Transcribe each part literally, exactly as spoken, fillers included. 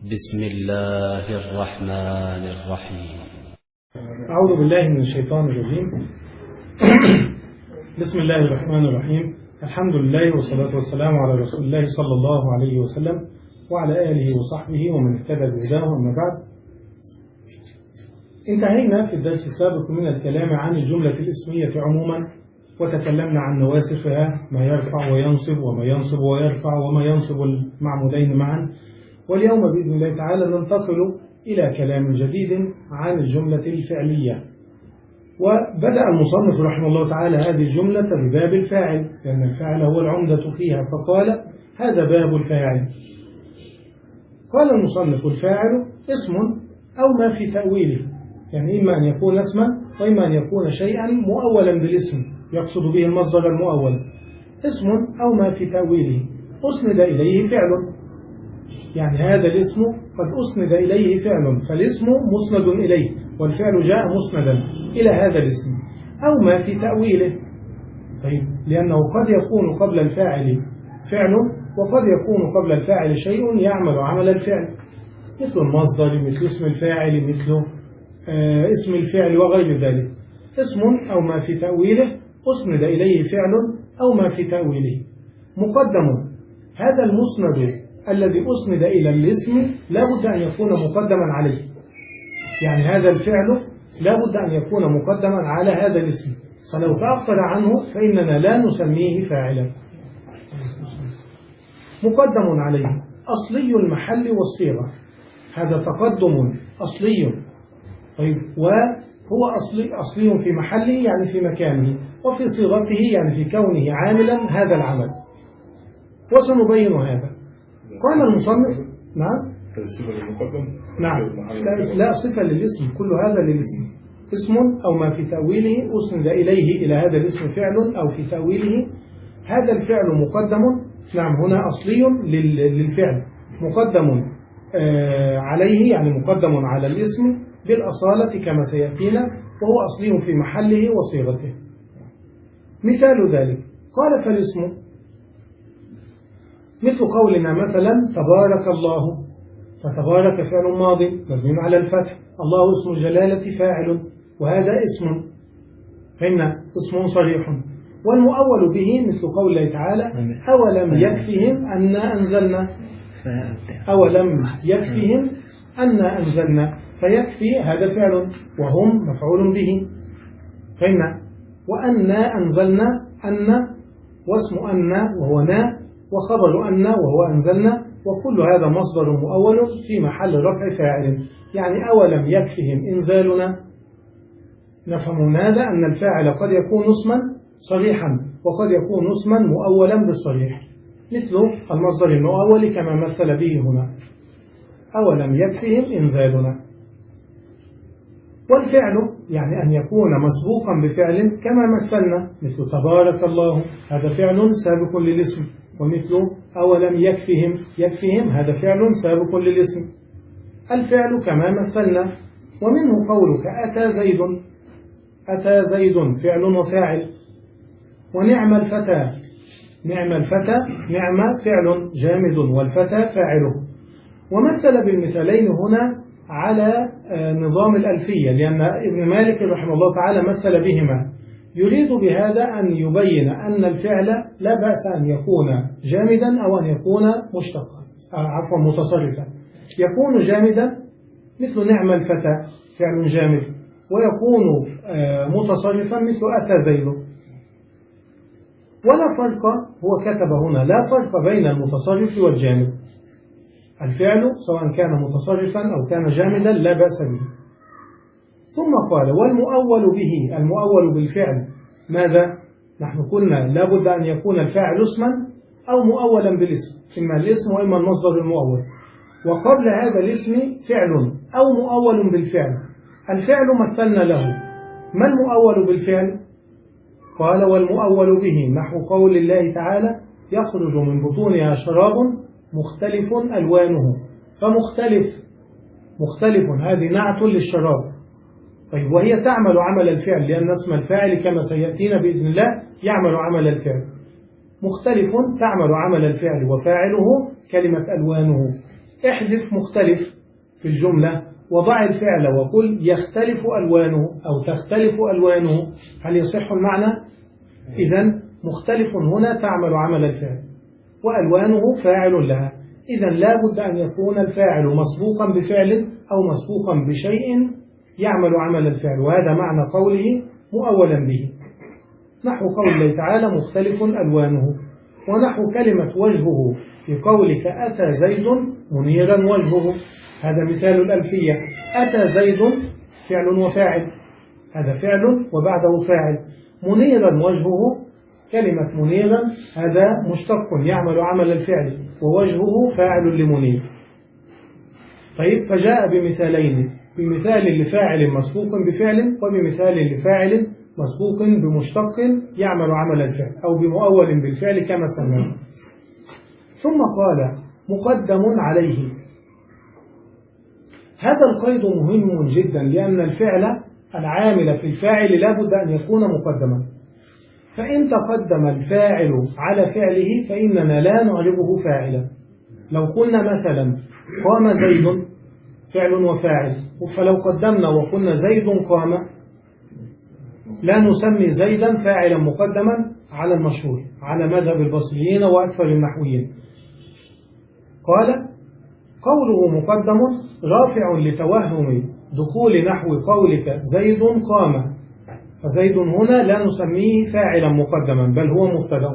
بسم الله الرحمن الرحيم. أعوذ بالله من الشيطان الرجيم. بسم الله الرحمن الرحيم. الحمد لله والصلاة والسلام على رسول الله صلى الله عليه وسلم وعلى آله وصحبه ومن اهتدى بهداه. أما بعد، انتهينا في الدرس السابق من الكلام عن الجملة الاسمية عموما، وتكلمنا عن نواسخها، ما يرفع وينصب وما ينصب ويرفع وما ينصب المعمولين معا. واليوم بإذن الله تعالى ننتقل إلى كلام جديد عن الجملة الفعلية. وبدأ المصنف رحمه الله تعالى هذه الجملة بباب الفاعل، لأن الفاعل هو العمدة فيها، فقال هذا باب الفاعل. قال المصنف: الفاعل اسم أو ما في تأويله، يعني إما أن يكون اسما وإما أن يكون شيئا مؤولا بالاسم يقصد به المصدر المؤول. اسم أو ما في تأويله أسند إليه فعل، يعني هذا الاسم قد أسند إليه فعل، فالاسم مسند إليه والفعل جاء مسندا إلى هذا الاسم. أو ما في تأويله، طيب، لأنه قد يكون قبل الفاعل فعل وقد يكون قبل الفاعل شيء يعمل عمل الفعل، مثل المصدر، مثل اسم الفاعل، مثل آه اسم الفعل وغير ذلك. اسم أو ما في تأويله أسند إليه فعل أو ما في تأويله مقدم. هذا المسند الذي أسند إلى الاسم لا بد أن يكون مقدما عليه، يعني هذا الفعل لا بد أن يكون مقدما على هذا الاسم، فلو تأخر عنه فإننا لا نسميه فاعلا. مقدم عليه أصلي المحل والصيغة، هذا تقدم أصلي، طيب، وهو أصلي, أصلي في محله يعني في مكانه، وفي صيغته يعني في كونه عاملا هذا العمل، وسنبين هذا. قال المصنف: نعم الصفة للمقدم؟ نعم، لا, لا صفة للاسم، كل هذا للاسم. اسم أو ما في تأويله أسند إليه إلى هذا الاسم فعل أو في تأويله، هذا الفعل مقدم، نعم، هنا أصلي للفعل، مقدم آه عليه، يعني مقدم على الاسم بالأصالة كما سيأتينا، وهو أصلي في محله وصيغته. مثال ذلك قال: فالاسم مثل قولنا مثلا تبارك الله، فتبارك فعل ماضي مبني على الفتح، الله اسم الجلالة فاعل، وهذا اسم، فإن اسم صريح. والمؤول به مثل قول الله تعالى: أولم يكفهم أن أنزلنا، أولم يكفهم أن أنزلنا، فيكفي هذا فعل وهم مفعول به، فإن وأن أنزلنا، أن واسم أن وهو نا، وخبر أن وهو أنزلنا، وكل هذا مصدر مؤول في محل رفع فاعل، يعني أولم يكفهم إنزالنا. نفهم من هذا أن الفاعل قد يكون اسما صريحا وقد يكون اسما مؤولا بالصريح، مثل المصدر المؤول كما مثل به هنا، أولم يكفهم إنزالنا. والفعل يعني أن يكون مسبوقا بفعل كما مثلنا، مثل تبارك الله، هذا فعل سابق للاسم، ومثل أولم يكفهم، يكفهم هذا فعل سابق للاسم. الفعل كما مثلنا. ومنه قولك أتى زيد، أتى زيد فعل وفاعل. ونعم الفتى، نعم الفتى، نعم فعل جامد والفتى فاعله. ومثل بالمثالين هنا على نظام الألفية، لأن ابن مالك رحمه الله تعالى مثل بهما، يريد بهذا أن يبين أن الفعل لا بأس أن يكون جامدا أو أن يكون مشتقا، عفوا متصرفا. يكون جامدا مثل نعم الفتى فعل جامد، ويكون متصرفا مثل أتى زيد. ولا فرق، هو كتب هنا لا فرق بين المتصرف والجامد، الفعل سواء كان متصرفا أو كان جامدا لا بأس به. ثم قال: والمؤول به، المؤول بالفعل ماذا؟ نحن قلنا لا بد أن يكون الفاعل اسما أو مؤولا بالاسم، إما الاسم وإما المصدر المؤول، وقبل هذا الاسم فعل أو مؤول بالفعل. الفعل مثلنا له، ما المؤول بالفعل؟ قال: والمؤول به نحو قول الله تعالى: يخرج من بطونها شراب مختلف ألوانه، فمختلف، مختلف هذه نعت للشراب، طيب، وهي تعمل عمل الفعل، لأن اسم الفاعل كما سيأتينا بإذن الله يعمل عمل الفعل. مختلف تعمل عمل الفعل، وفاعله كلمة ألوانه. احذف مختلف في الجملة وضع الفعل وقل يختلف ألوانه أو تختلف ألوانه، هل يصح المعنى؟ إذن مختلف هنا تعمل عمل الفعل وألوانه فاعل لها، إذن لا بد أن يكون الفاعل مسبوقا بفعل أو مسبوقا بشيء يعمل عمل الفعل، وهذا معنى قوله مؤولا به، نحو قول الله تعالى مختلف ألوانه، ونحو كلمة وجهه في قولك أتى زيد منيرا وجهه، هذا مثال الألفية. أتى زيد فعل وفاعل، هذا فعل وبعده فاعل. منيرا وجهه، كلمة منيرا هذا مشتق يعمل عمل الفعل ووجهه فاعل لمنير. طيب، فجاء بمثالين، بمثال لفاعل مسبوق بفعل وبمثال لفاعل مسبوق بمشتق يعمل عمل الفعل أو بمؤول بالفعل كما سمعنا. ثم قال مقدم عليه. هذا القيد مهم جدا، لأن الفعل العامل في الفاعل لا بد أن يكون مقدما، فإن تقدم الفاعل على فعله فإننا لا نعربه فاعلا. لو قلنا مثلا قام زيد فعل وفاعل، فلو قدمنا وقلنا زيد قام لا نسمي زيدا فاعلا مقدما على المشهور على مذهب البصريين وأكثر النحويين. قال قوله مقدم رافع لتوهم دخول نحو قولك زيد قام، فزيد هنا لا نسميه فاعلا مقدما بل هو مبتدأ.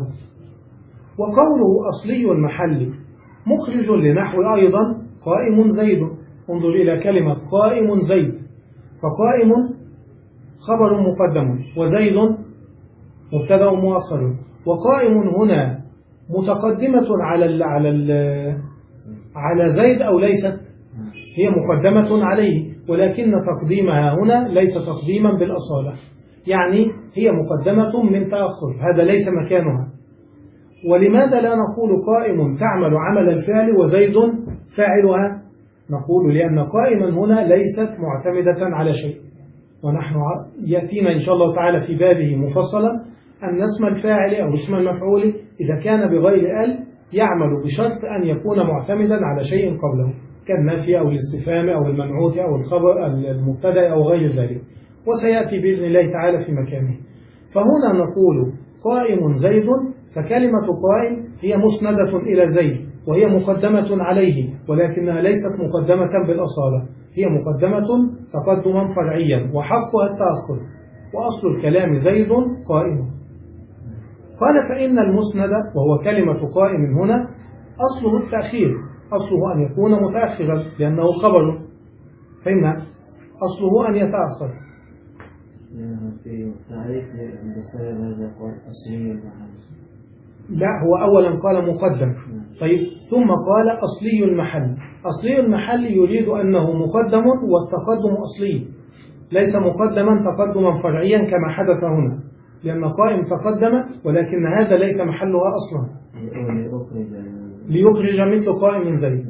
وقوله أصلي المحل مخرج لنحو أيضا قائم زيد، انظر إلى كلمة قائم زيد، فقائم خبر مقدم وزيد مبتدأ مؤخر، وقائم هنا متقدمة على ال على ال على زيد أو ليست؟ هي مقدمة عليه، ولكن تقديمها هنا ليس تقديما بالأصالة، يعني هي مقدمة من تأخر، هذا ليس مكانها. ولماذا لا نقول قائم تعمل عمل الفعل وزيد فاعلها؟ نقول لأن قائما هنا ليست معتمدة على شيء، ونحن يأتينا إن شاء الله تعالى في بابه مفصلا أن اسم الفاعل أو اسم المفعول إذا كان بغير ال يعمل بشرط أن يكون معتمدا على شيء قبله كالنفي أو الاستفهام أو المنعوت أو الخبر المبتدأ أو غير ذلك، وسيأتي بإذن الله تعالى في مكانه. فهنا نقول قائم زيد، فكلمة قائم هي مسندة إلى زيد وهي مقدمة عليه، ولكنها ليست مقدمة بالأصالة، هي مقدمة تقدما فرعيا وحقها التأخر، وأصل الكلام زيد قائم. قال فإن المسند وهو كلمة قائم هنا أصله التأخير، أصله أن يكون متأخرا لأنه خبر، فإن أصله أن يتأخر. في تعريف الرسالة هذا قال أصلي المحل، لا هو أولا قال مقدم، طيب ثم قال أصلي المحل. أصلي المحل يريد أنه مقدم والتقدم أصلي، ليس مقدما تقدما فرعيا كما حدث هنا، لأن قائم تقدم ولكن هذا ليس محلها أصلا، ليخرج مثل قائم زيد.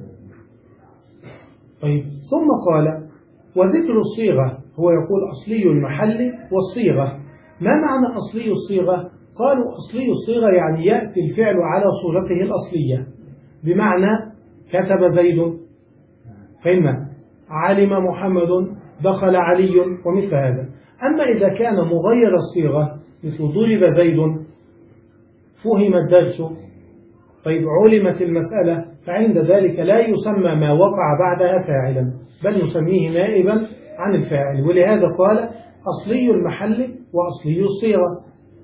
طيب ثم قال وذكر الصيغة، هو يقول أصلي المحل والصيغة. ما معنى أصلي الصيغة؟ قالوا أصلي الصيغة يعني يأتي الفعل على صورته الأصلية، بمعنى كتب زيد، فإن علم محمد، دخل علي، ومثل هذا. أما إذا كان مغير الصيغة مثل ضرب زيد، فهم الدرس، طيب علمت المسألة، فعند ذلك لا يسمى ما وقع بعدها فاعلا بل نسميه نائبا عن الفاعل، ولهذا قال أصلي المحل وأصلي الصيغة.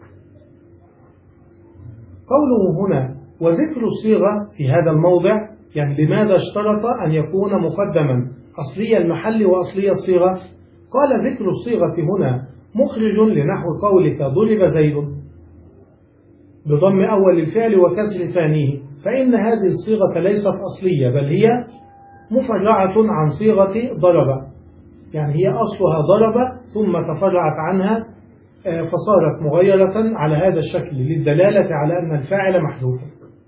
قوله هنا وذكر الصيغة في هذا الموضع، يعني لماذا اشترط أن يكون مقدما أصلي المحل وأصلي الصيغة؟ قال ذكر الصيغة هنا مخرج لنحو قولك ضرب زيد بضم أول الفعل وكسر ثانيه، فإن هذه الصيغة ليست أصلية بل هي مفرعة عن صيغة ضرب، يعني هي أصلها ضرب ثم تفرعت عنها فصارت مغيرة على هذا الشكل للدلالة على أن الفاعل محذوف.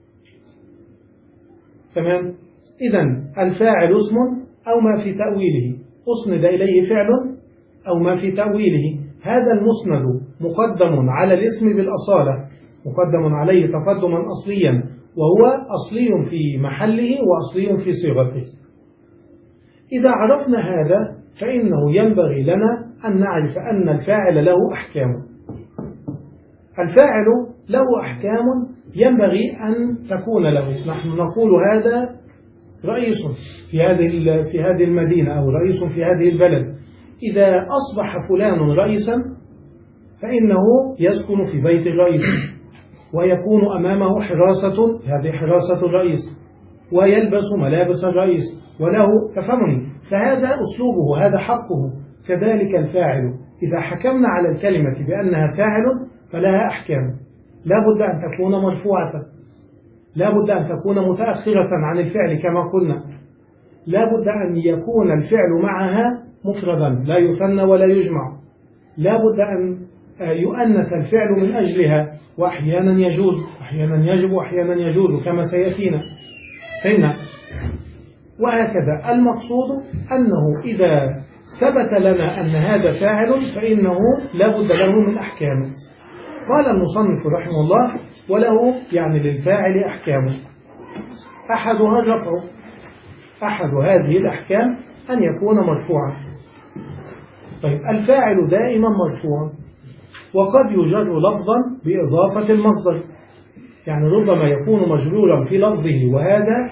تمام؟ إذن الفاعل اسم أو ما في تأويله، أسند إليه فعل أو ما في تأويله، هذا المسند مقدم على الاسم بالأصالة، مقدم عليه تقدما أصليا وهو أصلي في محله وأصلي في صيغته. إذا عرفنا هذا فإنه ينبغي لنا أن نعرف أن الفاعل له أحكام. الفاعل له أحكام ينبغي أن تكون له. نحن نقول هذا رئيس في هذه في هذه المدينة أو رئيس في هذه البلد. إذا أصبح فلان رئيسا فإنه يسكن في بيت الرئيس ويكون أمامه حراسة، هذه حراسة الرئيس، ويلبس ملابس الرئيس وله، تفهمني؟ فهذا أسلوبه، هذا حقه. كذلك الفاعل إذا حكمنا على الكلمة بأنها فاعل فلها أحكام. لا بد أن تكون مرفوعة، لا بد أن تكون متأخرة عن الفعل كما قلنا، لا بد أن يكون الفعل معها مفردا لا يثنى ولا يجمع، لا بد أن يؤنث الفعل من أجلها، وأحيانا يجوز أحيانا يجب وأحيانا يجوز كما سيأتينا. فهمنا؟ وهكذا المقصود أنه إذا ثبت لنا أن هذا فاعل فإنه لا بد له من أحكام. قال المصنف رحمه الله: وله يعني للفاعل أحكام، أحدها الرفع. أحد هذه الأحكام أن يكون مرفوعا. طيب الفاعل دائما مرفوع، وقد يجر لفظا بإضافة المصدر، يعني ربما يكون مجرورا في لفظه، وهذا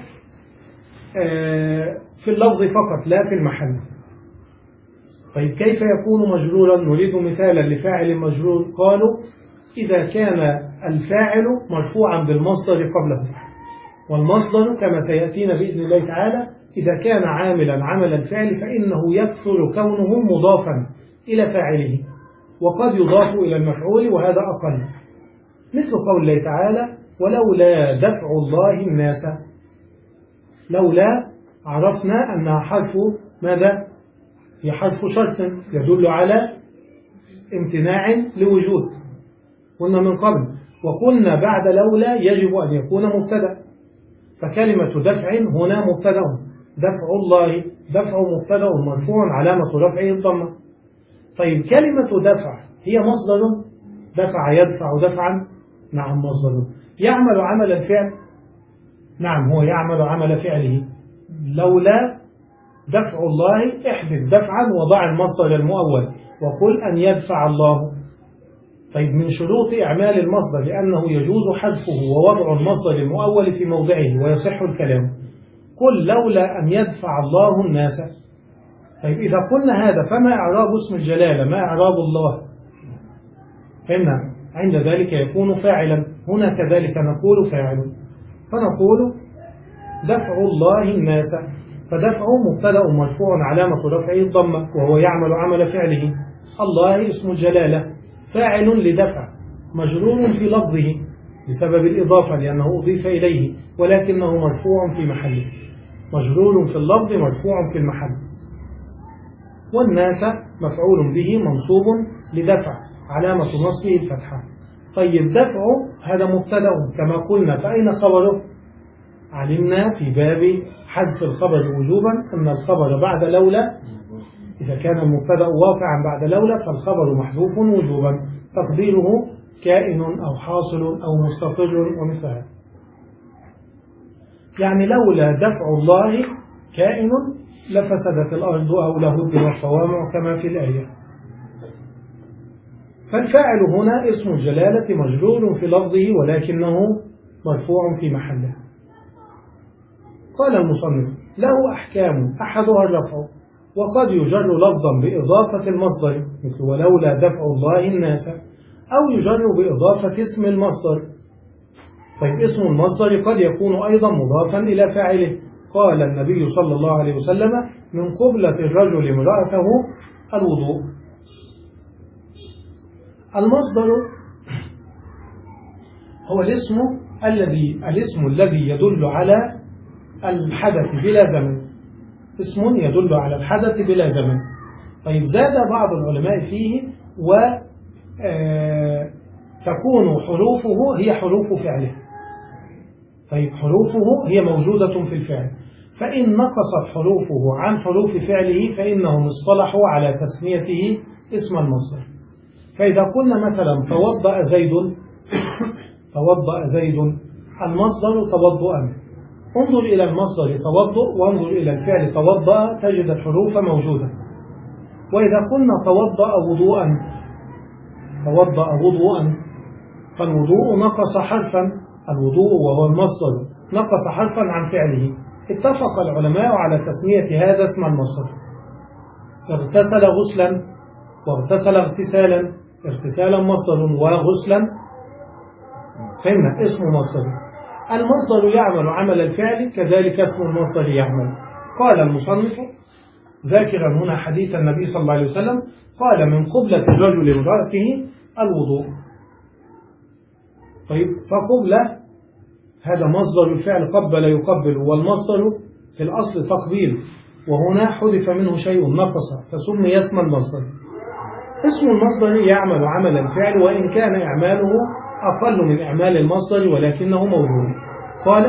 في اللفظ فقط لا في المحل. طيب كيف يكون مجرورا؟ نريد مثالا لفاعل مجرور. قالوا: إذا كان الفاعل مرفوعا بالمصدر قبله، والمصدر كما سيأتينا بإذن الله تعالى إذا كان عاملا عمل الفعل فإنه يكثر كونه مضافا إلى فاعله، وقد يضاف إلى المفعول وهذا أقل، مثل قول الله تعالى: ولولا دفع الله الناس. لولا عرفنا أنها حرف ماذا؟ هي حرف شرط يدل على امتناع لوجود، قلنا من قبل، وقلنا بعد لولا يجب أن يكون مبتدأ، فكلمة دفع هنا مبتدأ، دفع الله، دفع مبتدأ مرفوع علامة رفعه الضمة. طيب كلمة دفع هي مصدر، دفع يدفع دفعا، نعم مصدر. يعمل عمل الفعل، نعم هو يعمل عمل فعله. لولا دفع الله احذف دفعا وضع المصدر المؤول وقل أن يدفع الله. طيب من شروط إعمال المصدر لأنه يجوز حذفه ووضع المصدر المؤول في موضعه ويصح الكلام. قل لولا أن يدفع الله الناس. طيب إذا قلنا هذا فما إعراب اسم الجلالة؟ ما إعراب الله؟ فهمنا؟ عند ذلك يكون فاعلا. هنا كذلك نقول فاعل، فنقول دفع الله الناس، فدفع مبتدأ مرفوع علامة رفعه الضمة وهو يعمل عمل فعله. الله اسم الجلالة فاعل لدفع مجرور في لفظه بسبب الإضافة لأنه أضيف إليه، ولكنه مرفوع في محله، مجرور في اللفظ مرفوع في المحل. والناس مفعول به منصوب لدفع علامة نصبه الفتحة. طيب دفع هذا مبتدأ كما قلنا، فأين خبره؟ علمنا في باب حذف الخبر وجوبا أن الخبر بعد لولا إذا كان المبتدأ واقعا بعد لولا فالخبر محذوف وجوبا، تقديره كائن أو حاصل أو مستقر ومثل هذا. يعني لولا دفع الله كائن لفسدت الأرض أو لهدمت الصوامع كما في الآية. فالفاعل هنا اسم الجلالة مجرور في لفظه ولكنه مرفوع في محله. قال المصنف: له أحكام أحدها الرفع، وقد يجر لفظا بإضافة المصدر مثل ولولا دفع الله الناس، أو يجر بإضافة اسم المصدر. طيب اسم المصدر قد يكون أيضا مضافا إلى فاعله. قال النبي صلى الله عليه وسلم: من قبلة الرجل امرأته الوضوء. المصدر هو الاسم الذي الاسم الذي يدل على الحدث بلا زمن، اسم يدل على الحدث بلا زمن. طيب زاد بعض العلماء فيه وتكون حروفه هي حروف فعله. طيب حروفه هي موجودة في الفعل، فإن نقصت حروفه عن حروف فعله فإنهم اصطلحوا على تسميته اسم المصدر. فإذا قلنا مثلا توضأ زيد، توضأ زيد المصدر توضؤا. انظر إلى المصدر توضؤ وانظر إلى الفعل توضأ تجد الحروف موجودة. وإذا قلنا توضأ وضوءا توضأ وضوءا فالوضوء نقص حرفا، الوضوء وهو المصدر نقص حرفا عن فعله. اتفق العلماء على تسمية هذا اسم المصدر. اغتسل غسلا واغتسل اغتسالا، اغتسالا مصدر وغسلا فهمنا اسم مصدر. المصدر يعمل عمل الفعل كذلك اسم المصدر يعمل. قال المصنف ذاكرا هنا حديث النبي صلى الله عليه وسلم قال من قبلة الرجل امرأته الوضوء. طيب فقبلة هذا مصدر الفعل قبل يقبل، والمصدر في الأصل تقبيل، وهنا حذف منه شيء نقص فسمي اسم المصدر. اسم المصدر يعمل عمل الفعل وإن كان إعماله أقل من إعمال المصدر ولكنه موجود. قال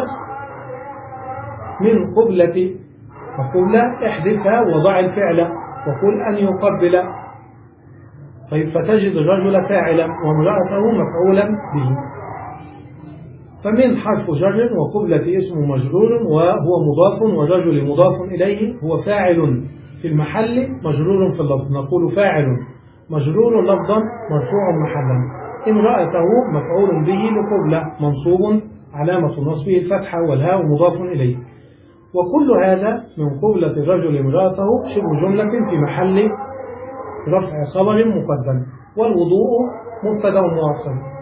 من قبلة، فقبلة احذفها وضع الفعل وقل أن يقبل. طيب فتجد الرجل فاعلا وامرأته مفعولا به. فمن حرف جر وقبلة اسم مجرور وهو مضاف والرجل مضاف إليه، هو فاعل في المحل مجرور في اللفظ، نقول فاعل مجرور لفظا مرفوع محلا. امرأته مفعول به لقبلة منصوب علامة نصبه الفتحة والهاء مضاف إليه. وكل هذا من قبلة الرجل امرأته شبه جملة في محل رفع خبر مقدم، والوضوء مبتدأ مؤخر.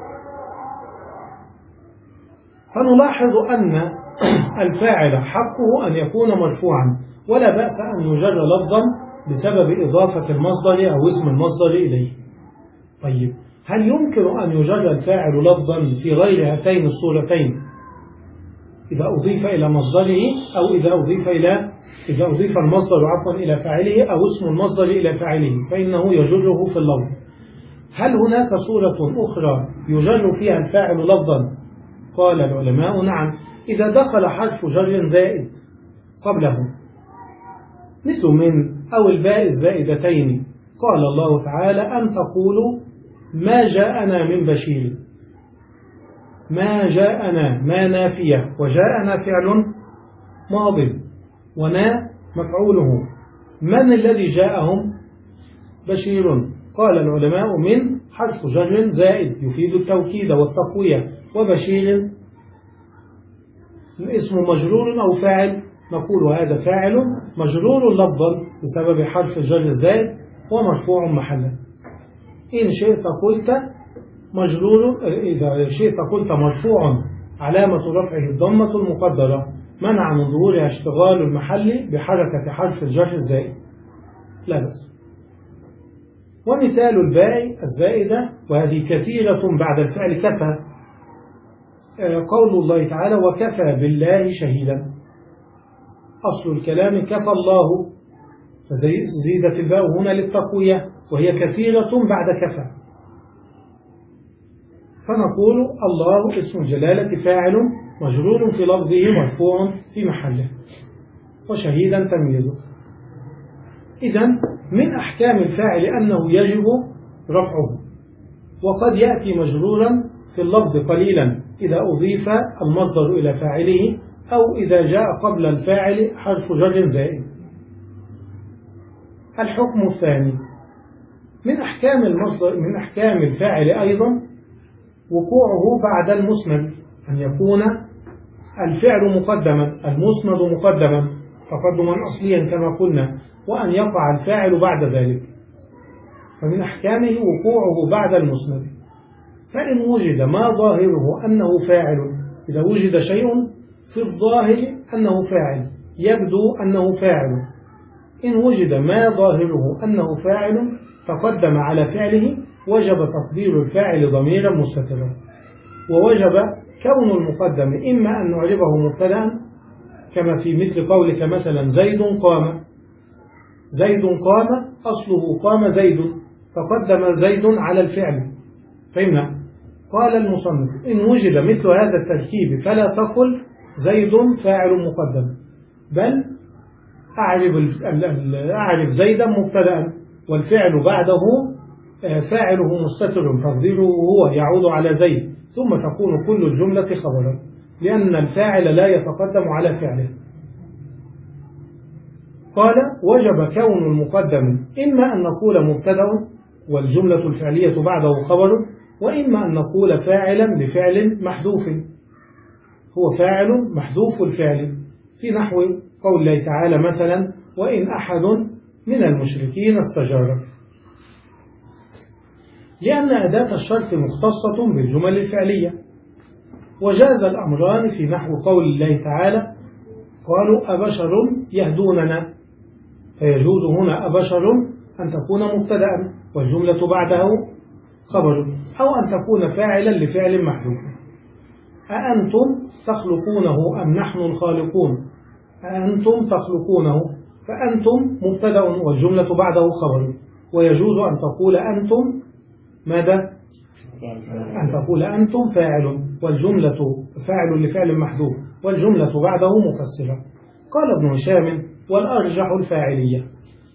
فنلاحظ أن الفاعل حقه أن يكون مرفوعا، ولا بأس أن يجر لفظا بسبب إضافة المصدر أو اسم المصدر إليه. طيب هل يمكن أن يجر الفاعل لفظا في غير هاتين الصورتين إذا أضيف إلى مصدره أو إذا أضيف إلى إذا أضيف المصدر عفوا إلى فاعله أو اسم المصدر إلى فاعله فإنه يجره في اللفظ؟ هل هناك صورة أخرى يجر فيها الفاعل لفظا؟ قال العلماء نعم، إذا دخل حرف جر زائد قبله مثل من أو الباء الزائدتين. قال الله تعالى أن تقولوا ما جاءنا من بشير. ما جاءنا ما نافية، وجاءنا فعل ماض ونا مفعوله. من الذي جاءهم؟ بشير. قال العلماء من حرف جر زائد يفيد التوكيد والتقوية، وبشير اسم مجرور أو فاعل، نقول هذا فاعل مجرور لفظا بسبب حرف جر زائد ومرفوع محلا. إن شئت قلت مجرور، إذا شئت قلت مرفوع علامة رفعه الضمة المقدرة منع من ظهورها اشتغال المحل بحركة حرف الجر الزائد لا بأس. ومثال الباء الزائدة وهذه كثيرة بعد الفعل كفى، قول الله تعالى وكفى بالله شهيدا. أصل الكلام كفى الله، فزيدت الباء هنا للتقوية وهي كثيرة بعد كفى، فنقول الله اسم الجلالة فاعل مجرور في لفظه مرفوع في محله، وشهيدا تمييزه. إذن من أحكام الفاعل أنه يجب رفعه، وقد يأتي مجرورا في اللفظ قليلا إذا أضيف المصدر إلى فاعله أو إذا جاء قبل الفاعل حرف جر زائد. الحكم الثاني من أحكام المصدر من أحكام الفاعل أيضا وقوعه بعد المسند، أن يكون الفعل مقدما المسند مقدما تقدما أصليا كما قلنا، وأن يقع الفاعل بعد ذلك، فمن أحكامه وقوعه بعد المسند. فإن وجد ما ظاهره أنه فاعل، إذا وجد شيء في الظاهر أنه فاعل يبدو أنه فاعل، إن وجد ما ظاهره أنه فاعل تقدم على فعله وجب تقدير الفاعل ضميرا مستترا، ووجب كون المقدم إما أن نعربه مبتدأ كما في مثل قولك مثلا زيد قام. زيد قام أصله قام زيد، تقدم زيد على الفعل، فهمنا؟ قال المصنف إن وجد مثل هذا التركيب فلا تقل زيد فاعل مقدم، بل أعرف, أعرف زيدا مبتدأ والفعل بعده فاعله مستتر تقديره هو يعود على زيد، ثم تكون كل الجملة خبرا، لأن الفاعل لا يتقدم على فعله. قال: وجب كون المقدم إما أن نقول مبتدأ والجملة الفعلية بعده خبر، وإما أن نقول فاعلا لفعل محذوف، هو فاعل محذوف الفعل، في نحو قول الله تعالى مثلا: وإن أحد من المشركين استجار، لأن أداة الشرط مختصة بالجمل الفعلية. وجاز الأمران في نحو قول الله تعالى: قالوا أبشر يهدوننا، فيجوز هنا أبشر أن تكون مبتدأ والجملة بعده خبر، أو أن تكون فاعلا لفعل محذوف. أأنتم تخلقونه أم نحن الخالقون، أأنتم تخلقونه، فأنتم مبتدأ والجملة بعده خبر، ويجوز أن تقول أنتم ماذا؟ أن تقول أنتم فاعل والجملة فاعل لفعل محذوف والجملة بعده مفسرة. قال ابن هشام: والأرجح الفاعلية.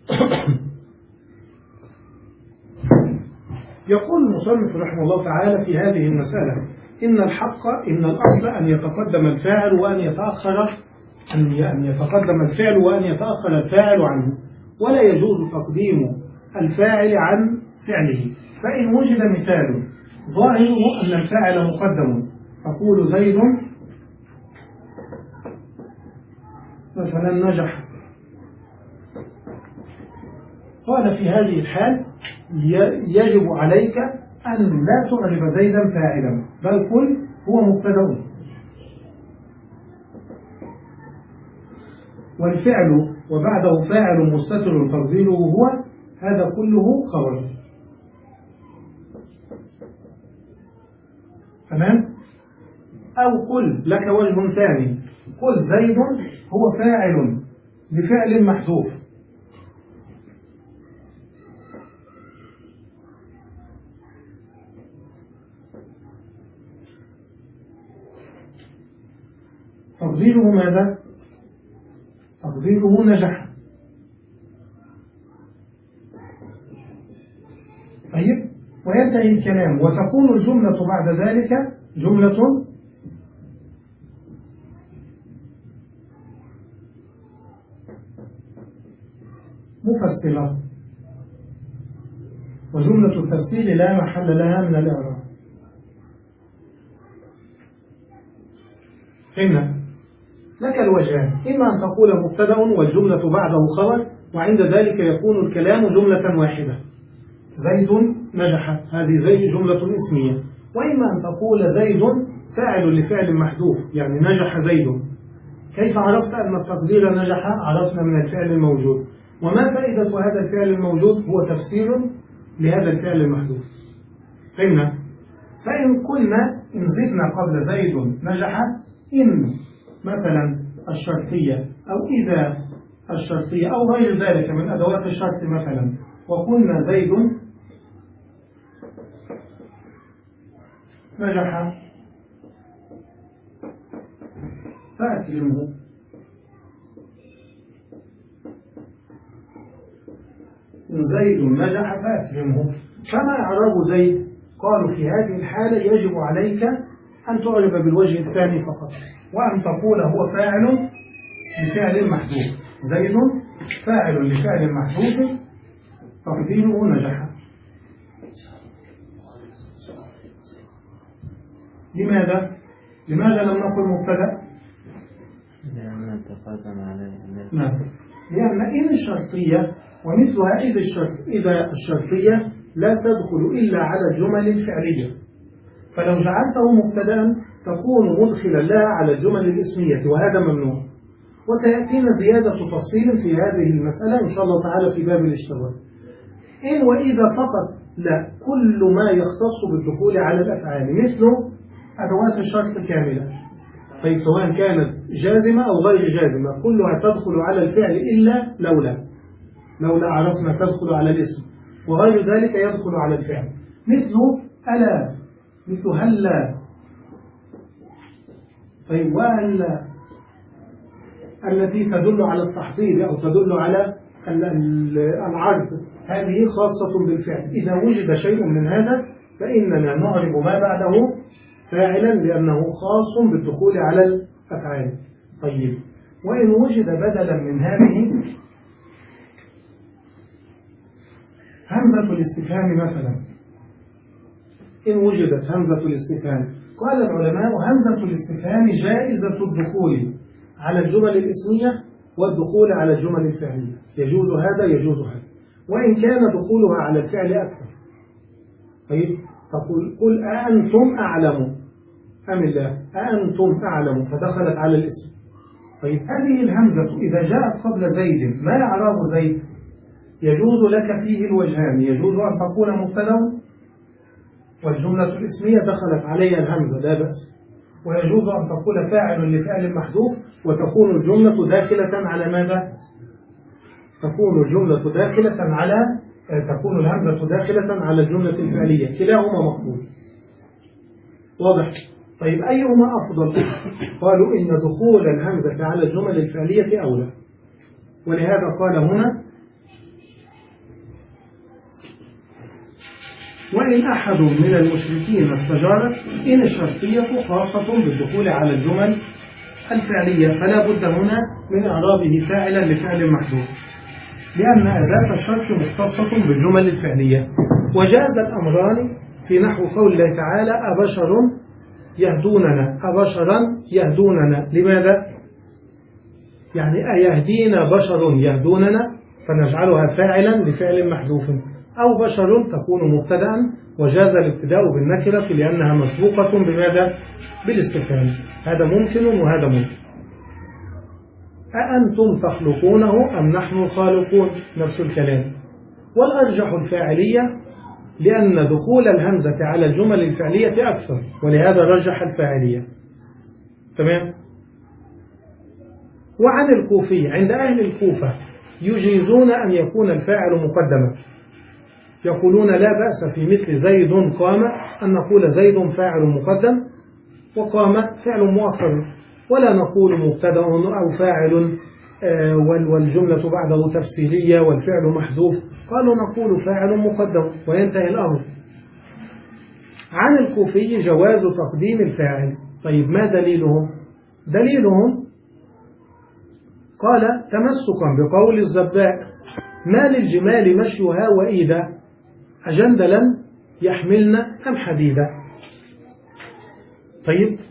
يقول المصنف رحمه الله تعالى في هذه المسألة: إن الحق إن الأصل أن يتقدم الفاعل وأن يتأخر أن يتقدم الفعل وأن يتأخر الفاعل عنه، ولا يجوز تقديم الفاعل عن فعله. فإن وجد مثال ظاهره أن الفاعل مقدم، تقول زيد مثلا نجح، قال في هذه الحال يجب عليك أن لا تعرب زيدا فاعلا، بل قل هو مبتدأ، والفعل وبعده فاعل مستتر تقديره هو، هذا كله خبر. تمام؟ أو قل لك وجه ثاني، قل زيد هو فاعل لفعل محذوف، تقديره ماذا؟ تقديره نجح. طيب، وينتهي الكلام، وتكون الجملة بعد ذلك جملة مفصلة، وجملة التفصيل لا محل لها من الإعراب. فهمنا؟ لك الوجهان، إما أن تقول مبتدأ والجملة بعده خبر، وعند ذلك يكون الكلام جملة واحدة، زيد نجح، هذه زيد جملة اسمية. وإما أن تقول زيد فاعل لفعل محذوف، يعني نجح زيد. كيف عرفت أن التقدير نجح؟ عرفنا من الفعل الموجود. وما فائدة هذا الفعل الموجود؟ هو تفسير لهذا الفعل المحذوف. فهمنا؟ فإن قلنا إن زدنا قبل زيد نجح، إن مثلا الشرطية أو إذا الشرطية أو غير ذلك من أدوات الشرط مثلا، وقلنا زيد نجح فأكرمه، إن زيد نجح فأكرمه، فما إعراب زيد؟ قالوا في هذه الحالة يجب عليك أن تعرب بالوجه الثاني فقط، وأن تقول هو فاعل لفعل محذوف، زيد فاعل لفعل محذوف تقديره نجح. لماذا؟ لماذا لم نقل مبتدأ؟ لأن تقدم عليه. نعم، لأن إن الشرطية ومثلها إذا الشرط إذا الشرطية لا تدخل إلا على الجمل الفعلية، فلو جعلته مبتدأ تكون مدخلا لها على الجمل الاسمية، وهذا ممنوع. وسيأتينا زيادة تفصيل في هذه المسألة إن شاء الله تعالى في باب الاشتراك. إن وإذا فقط لا، كل ما يختص بالدخول على الأفعال مثل أدوات الشرط كاملة، طيب سواء كانت جازمة أو غير جازمة كلها تدخل على الفعل إلا لولا، لولا عرفنا تدخل على الاسم، وغير ذلك يدخل على الفعل، مثل ألا، مثل هلا، طيب وهلا التي تدل على التحضير أو تدل على العرض، هذه خاصة بالفعل. إذا وجد شيء من هذا فإننا نعرب ما بعده فاعلا لأنه خاص بالدخول على الأفعال. طيب، وإن وجد بدلا من هذه همزة الاستفهام مثلا، إن وجدت همزة الاستفهام، قال العلماء همزة الاستفهام جائزة الدخول على الجمل الاسمية والدخول على الجمل الفعلية، يجوز هذا يجوز هذا، وإن كان دخولها على الفعل أكثر. طيب، تقول قل أأنتم أعلم أم الله، أأنتم أعلم، فدخلت على الاسم. طيب، هذه الهمزة إذا جاءت قبل زيد ما إعراب زيد؟ يجوز لك فيه الوجهان، يجوز أن تكون مبتدأ والجملة الاسمية دخلت عليها الهمزة لا بأس، ويجوز أن تكون فاعل لفعل محذوف وتكون الجملة داخلة على ماذا؟ تكون الجملة داخلة على تكون الهمزة داخلة على الجملة الفعلية، كلاهما مقبول. واضح؟ طيب، أيهما أفضل؟ قالوا إن دخول الهمزة على الجمل الفعلية أولى، ولهذا قال هنا وإن أحد من المشركين استجارك، إن الشرطية خاصة بالدخول على الجمل الفعلية، فلا بد هنا من إعرابه فاعلا لفعل محذوف، لأن أداة الشرط مختصة بالجمل الفعلية. وجاز الأمران في نحو قول الله تعالى أبشر يهدوننا، أبشرا يهدوننا، لماذا؟ يعني أيهدينا بشر يهدوننا، فنجعلها فاعلا لفعل محذوف، أو بشر تكون مبتدأ وجاز الابتداء بالنكرة لأنها مسبوقة بماذا؟ بالاستفهام. هذا ممكن وهذا ممكن. أأنتم تخلقونه أم نحن خالقون، نفس الكلام. والأرجح الفاعلية لأن دخول الهمزة على الجمل الفعلية أكثر، ولهذا رجح الفاعلية. تمام؟ وعن الكوفي، عند أهل الكوفة يجيزون أن يكون الفاعل مقدما، يقولون لا بأس في مثل زيد قام أن نقول زيد فاعل مقدم وقام فعل مؤخر، ولا نقول مبتدأ أو فاعل والجملة بعده تفسيرية والفعل محذوف، قالوا نقول فاعل مقدم وينتهي الأمر. عن الكوفي جواز تقديم الفاعل. طيب، ما دليلهم؟ دليلهم قال تمسكا بقول الزباء ما للجمال مشيها وإيدا، أجندلا يحملن أم حديدا. طيب،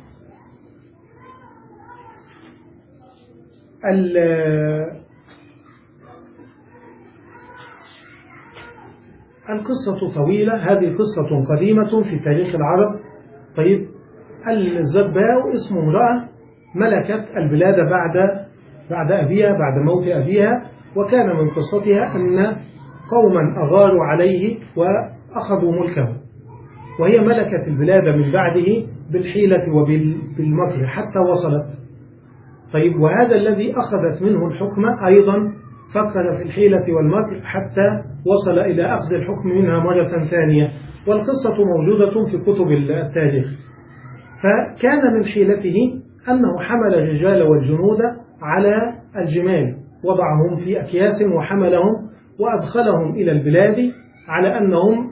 القصة طويلة، هذه قصة قديمة في تاريخ العرب. طيب، الزباء اسم امرأة ملكت البلاد بعد بعد أبيها، بعد موت أبيها، وكان من قصتها أن قوما أغاروا عليه وأخذوا ملكه، وهي ملكت البلاد من بعده بالحيلة وبالمكر حتى وصلت. طيب، وهذا الذي أخذت منه الحكم أيضا فكر في الحيلة والمكر حتى وصل إلى أخذ الحكم منها مرة ثانية، والقصة موجودة في كتب التاريخ. فكان من حيلته أنه حمل الرجال والجنود على الجمال، وضعهم في أكياس وحملهم وأدخلهم إلى البلاد على أنهم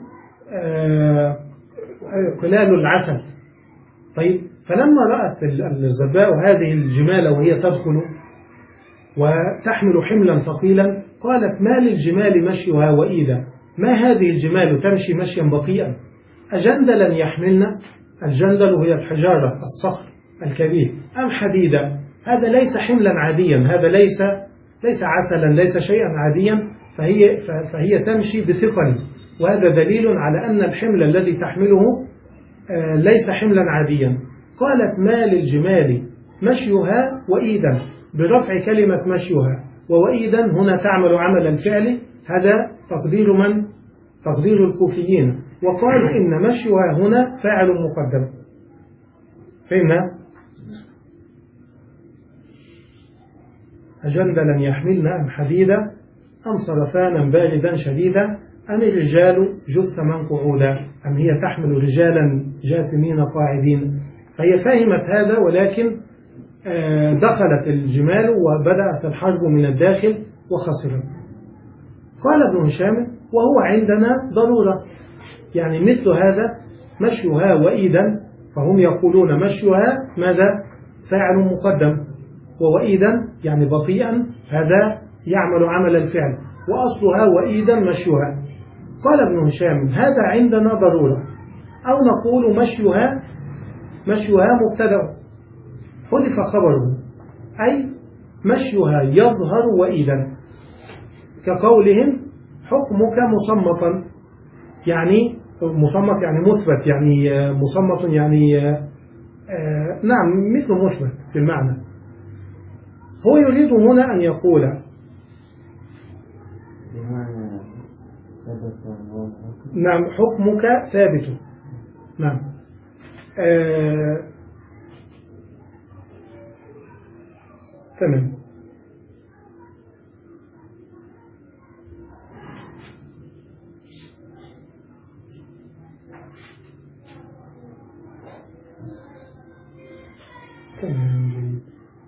قلال العسل. طيب، فلما رأت الزباء هذه الجمال وهي تدخل وتحمل حملا ثقيلا قالت ما للجمال مشيها وإيدا، ما هذه الجمال تمشي مشيا بطيئا، أجندلا يحملنا، الجندل هي الحجارة الصخر الكبير، أم حديدا، هذا ليس حملا عاديا، هذا ليس ليس عسلا، ليس شيئا عاديا، فهي, فهي تمشي بثقل، وهذا دليل على أن الحمل الذي تحمله ليس حملا عاديا. قالت ما للجمال مشيها وإيدا، برفع كلمة مشيها، ووإيدا هنا تعمل عمل الفعل، هذا تقدير من؟ تقدير الكوفيين، وقالوا إن مشيها هنا فاعل مقدم. فهمنا؟ أجندلا يحملن أم حديدا أم صرفانا باردا شديدا أم الرجال جثما قعودا، أم هي تحمل رجالا جاثمين قاعدين. فهي فهمت هذا، ولكن دخلت الجمال وبدأت الحرب من الداخل وخسرت. قال ابن هشام وهو عندنا ضرورة، يعني مثل هذا مشيها وإيدا، فهم يقولون مشيها ماذا؟ فاعل مقدم، ووئيدا يعني بطيئا هذا يعمل عمل الفعل، وأصلها وئيدا مشيها. قال ابن هشام هذا عندنا ضرورة. أو نقول مشيها مشيها مبتدأ حذف خبره، أي مشيها يظهر وئيدا، كقولهم حكمك مصمتا، يعني مصمت يعني مثبت، يعني مصمت يعني آه نعم مثل مشبه في المعنى. هو يريد هنا أن يقول نعم حكمك ثابت. نعم آه تمام. تمام.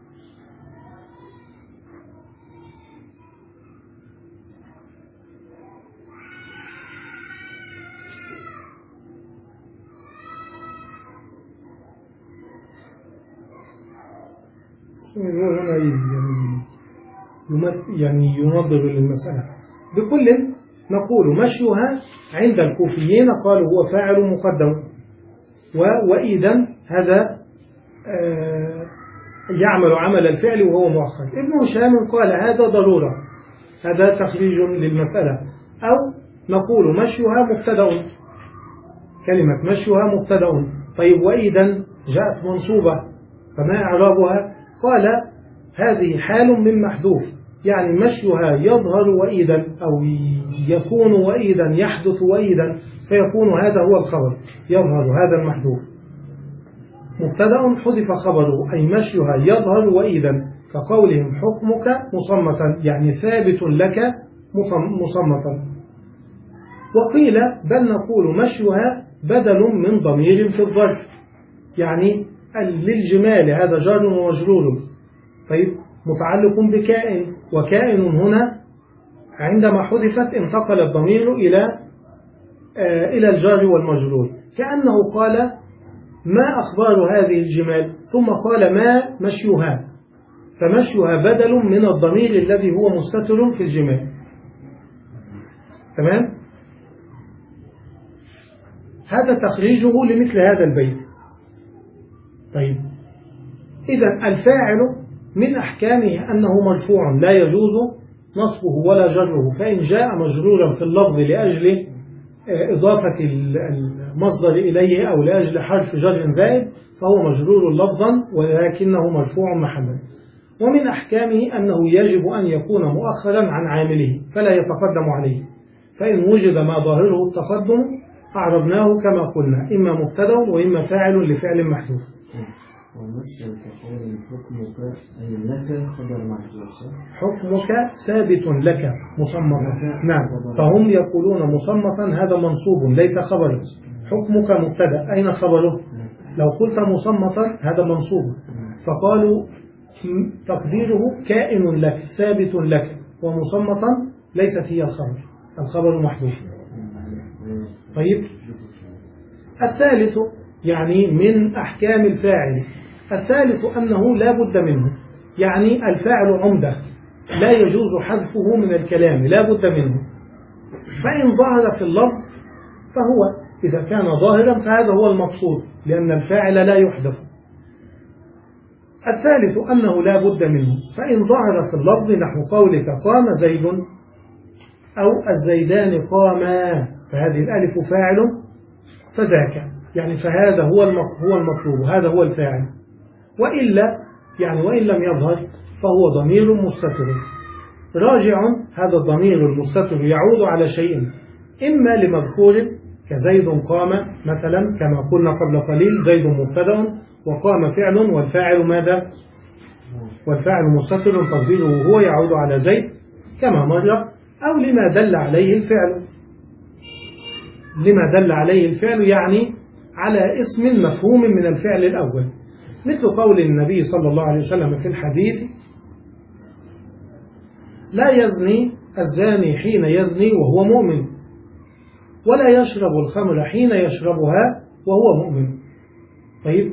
هنا يعني يمثل يعني ينظر للمسألة. بكل نقول مشيها عند الكوفيين قالوا هو فاعل مقدم، وإذا هذا آه يعمل عمل الفعل وهو مؤخر. ابن هشام قال هذا ضرورة، هذا تخريج للمسألة. أو نقول مشيها مبتدأ، كلمة مشيها مبتدأ. طيب وإذا جاءت منصوبة فما إعرابها؟ قال هذه حال من محذوف، يعني مشيها يظهر وإذا أو يكون وإذا يحدث وإذا، فيكون هذا هو الخبر يظهر هذا المحذوف. مبتدأ حذف خبره أي مشيها يظهر وإذا، كقولهم حكمك مصمتا يعني ثابت لك مصمتا. وقيل بل نقول مشيها بدل من ضمير في الظرف، يعني للجمال هذا جار ومجرور. طيب متعلق بكائن، وكائن هنا عندما حذفت انتقل الضمير إلى آه إلى الجار والمجرور، كأنه قال ما أخبار هذه الجمال، ثم قال ما مشيها، فمشيها بدل من الضمير الذي هو مستتر في الجمال. تمام؟ هذا تخريجه لمثل هذا البيت. طيب إذا الفاعل من أحكامه أنه مرفوع لا يجوز نصبه ولا جره، فإن جاء مجرورا في اللفظ لأجل إضافة المصدر إليه أو لأجل حرف جر زائد فهو مجرور لفظا ولكنه مرفوع محلا. ومن أحكامه أنه يجب أن يكون مؤخرا عن عامله فلا يتقدم عليه، فإن وجد ما ظاهره التقدم أعربناه كما قلنا إما مبتدأ وإما فاعل لفعل محذوف. ومثل تقول حكمك أي لك خبر محذوف، حكمك ثابت لك مصمتا. نعم فهم يقولون مصمتا هذا منصوب ليس خبر. حكمك مبتدأ أين خبره؟ لو قلت مصمتا هذا منصوب، فقالوا تقديره كائن لك ثابت لك، ومصمتا ليست هي الخبر، الخبر محذوف. طيب الثالث يعني من أحكام الفاعل، الثالث أنه لا بد منه، يعني الفاعل عمدة لا يجوز حذفه من الكلام لا بد منه، فإن ظهر في اللفظ فهو إذا كان ظاهرا فهذا هو المقصود لأن الفاعل لا يحذف. الثالث أنه لا بد منه، فإن ظهر في اللفظ نحو قولك قام زيد أو الزيدان قاما، فهذه الألف فاعل فذاك، يعني فهذا هو هو المطلوب، هذا هو الفاعل. وإلا يعني وإن لم يظهر فهو ضمير مستتر راجع، هذا الضمير المستتر يعود على شيء إما لمذكور كزيد قام مثلا كما قلنا قبل قليل، زيد مبتدأ وقام فعل والفاعل ماذا؟ والفاعل مستتر تقديره هو يعود على زيد كما مر، أو لما دل عليه الفعل، لما دل عليه الفعل يعني على اسم مفهوم من الفعل الأول، مثل قول النبي صلى الله عليه وسلم في الحديث لا يزني الزاني حين يزني وهو مؤمن، ولا يشرب الخمر حين يشربها وهو مؤمن. طيب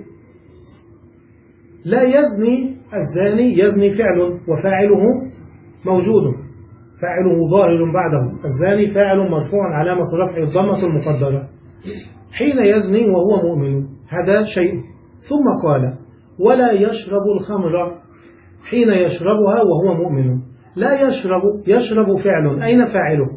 لا يزني الزاني، يزني فعل وفاعله موجود، فاعله ظاهر بعده، الزاني فاعل مرفوع علامة رفع الضمة المقدرة، حين يزني وهو مؤمن، هذا شيء. ثم قال ولا يشرب الخمر حين يشربها وهو مؤمن. لا يشرب، يشرب فعل، أين فاعله؟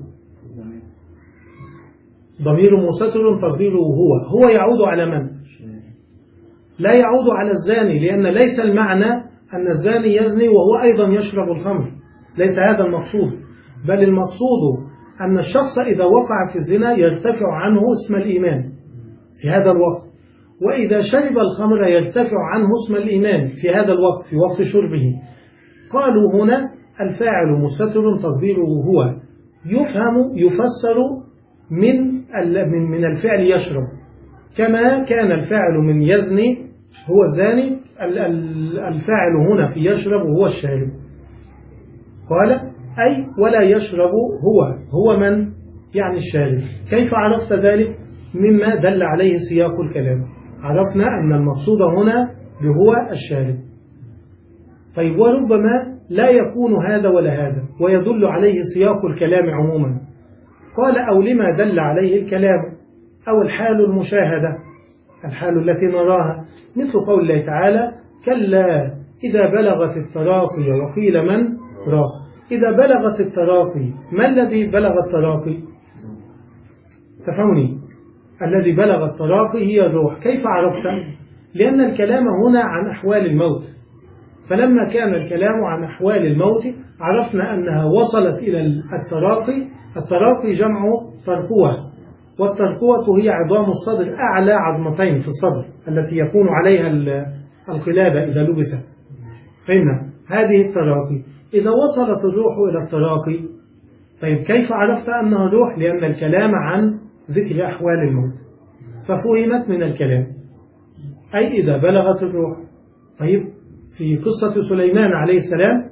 ضمير مستتر تقديره هو، هو يعود على من؟ لا يعود على الزاني، لأن ليس المعنى أن الزاني يزني وهو أيضا يشرب الخمر، ليس هذا المقصود، بل المقصود أن الشخص إذا وقع في الزنا يرتفع عنه اسم الإيمان في هذا الوقت، وإذا شرب الخمر يرتفع عنه اسم الإيمان في هذا الوقت، في وقت شربه. قالوا هنا الفاعل مستتر تقديره هو، يفهم يفسر من من من الفعل يشرب، كما كان الفاعل من يزني هو الزاني، الفاعل هنا في يشرب هو الشارب. قال أي ولا يشرب هو، هو من؟ يعني الشارب. كيف عرفت ذلك؟ مما دل عليه سياق الكلام، عرفنا أن المقصود هنا بهو الشارب. طيب وربما لا يكون هذا ولا هذا، ويدل عليه سياق الكلام عموما. قال أو لما دل عليه الكلام، أو الحال المشاهدة، الحال التي نراها، مثل قول الله تعالى كلا إذا بلغت التراقي وقيل من راق. إذا بلغت التراقي، ما الذي بلغ التراقي؟ تفهمني، الذي بلغ التراقي هي الروح. كيف عرفت؟ لأن الكلام هنا عن أحوال الموت، فلما كان الكلام عن أحوال الموت عرفنا أنها وصلت إلى التراقي. التراقي جمع ترقوة، والترقوة هي عظام الصدر، أعلى عظمتين في الصدر التي يكون عليها القلادة إذا لبست. فهمنا هذه التراقي. إذا وصلت الروح إلى التراقي، طيب كيف عرفت أنها روح؟ لأن الكلام عن ذكر أحوال الموت، ففهمت من الكلام أي إذا بلغت الروح. طيب في قصة سليمان عليه السلام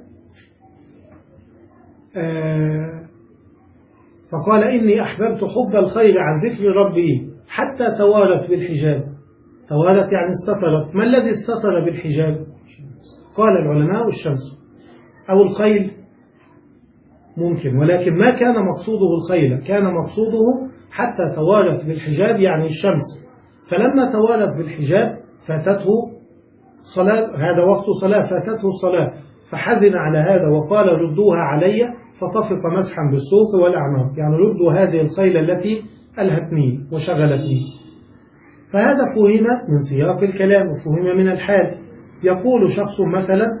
آه فقال إني أحببت حب الخير عن ذكر ربي حتى توارت بالحجاب. توارت يعني استترت. ما الذي استتر بالحجاب؟ قال العلماء الشمس أو الخيل ممكن، ولكن ما كان مقصوده الخيل، كان مقصوده حتى توارت بالحجاب يعني الشمس. فلما توارت بالحجاب فاتته صلاة، هذا وقت صلاة، فاتته الصلاة، فحزن على هذا وقال ردوها علي، فطفق مسحا بالسوق والأعناق، يعني ردوا هذه الخيل التي ألهتني وشغلتني. فهذا فهم من سياق الكلام وفهم من الحال. يقول شخص مثلا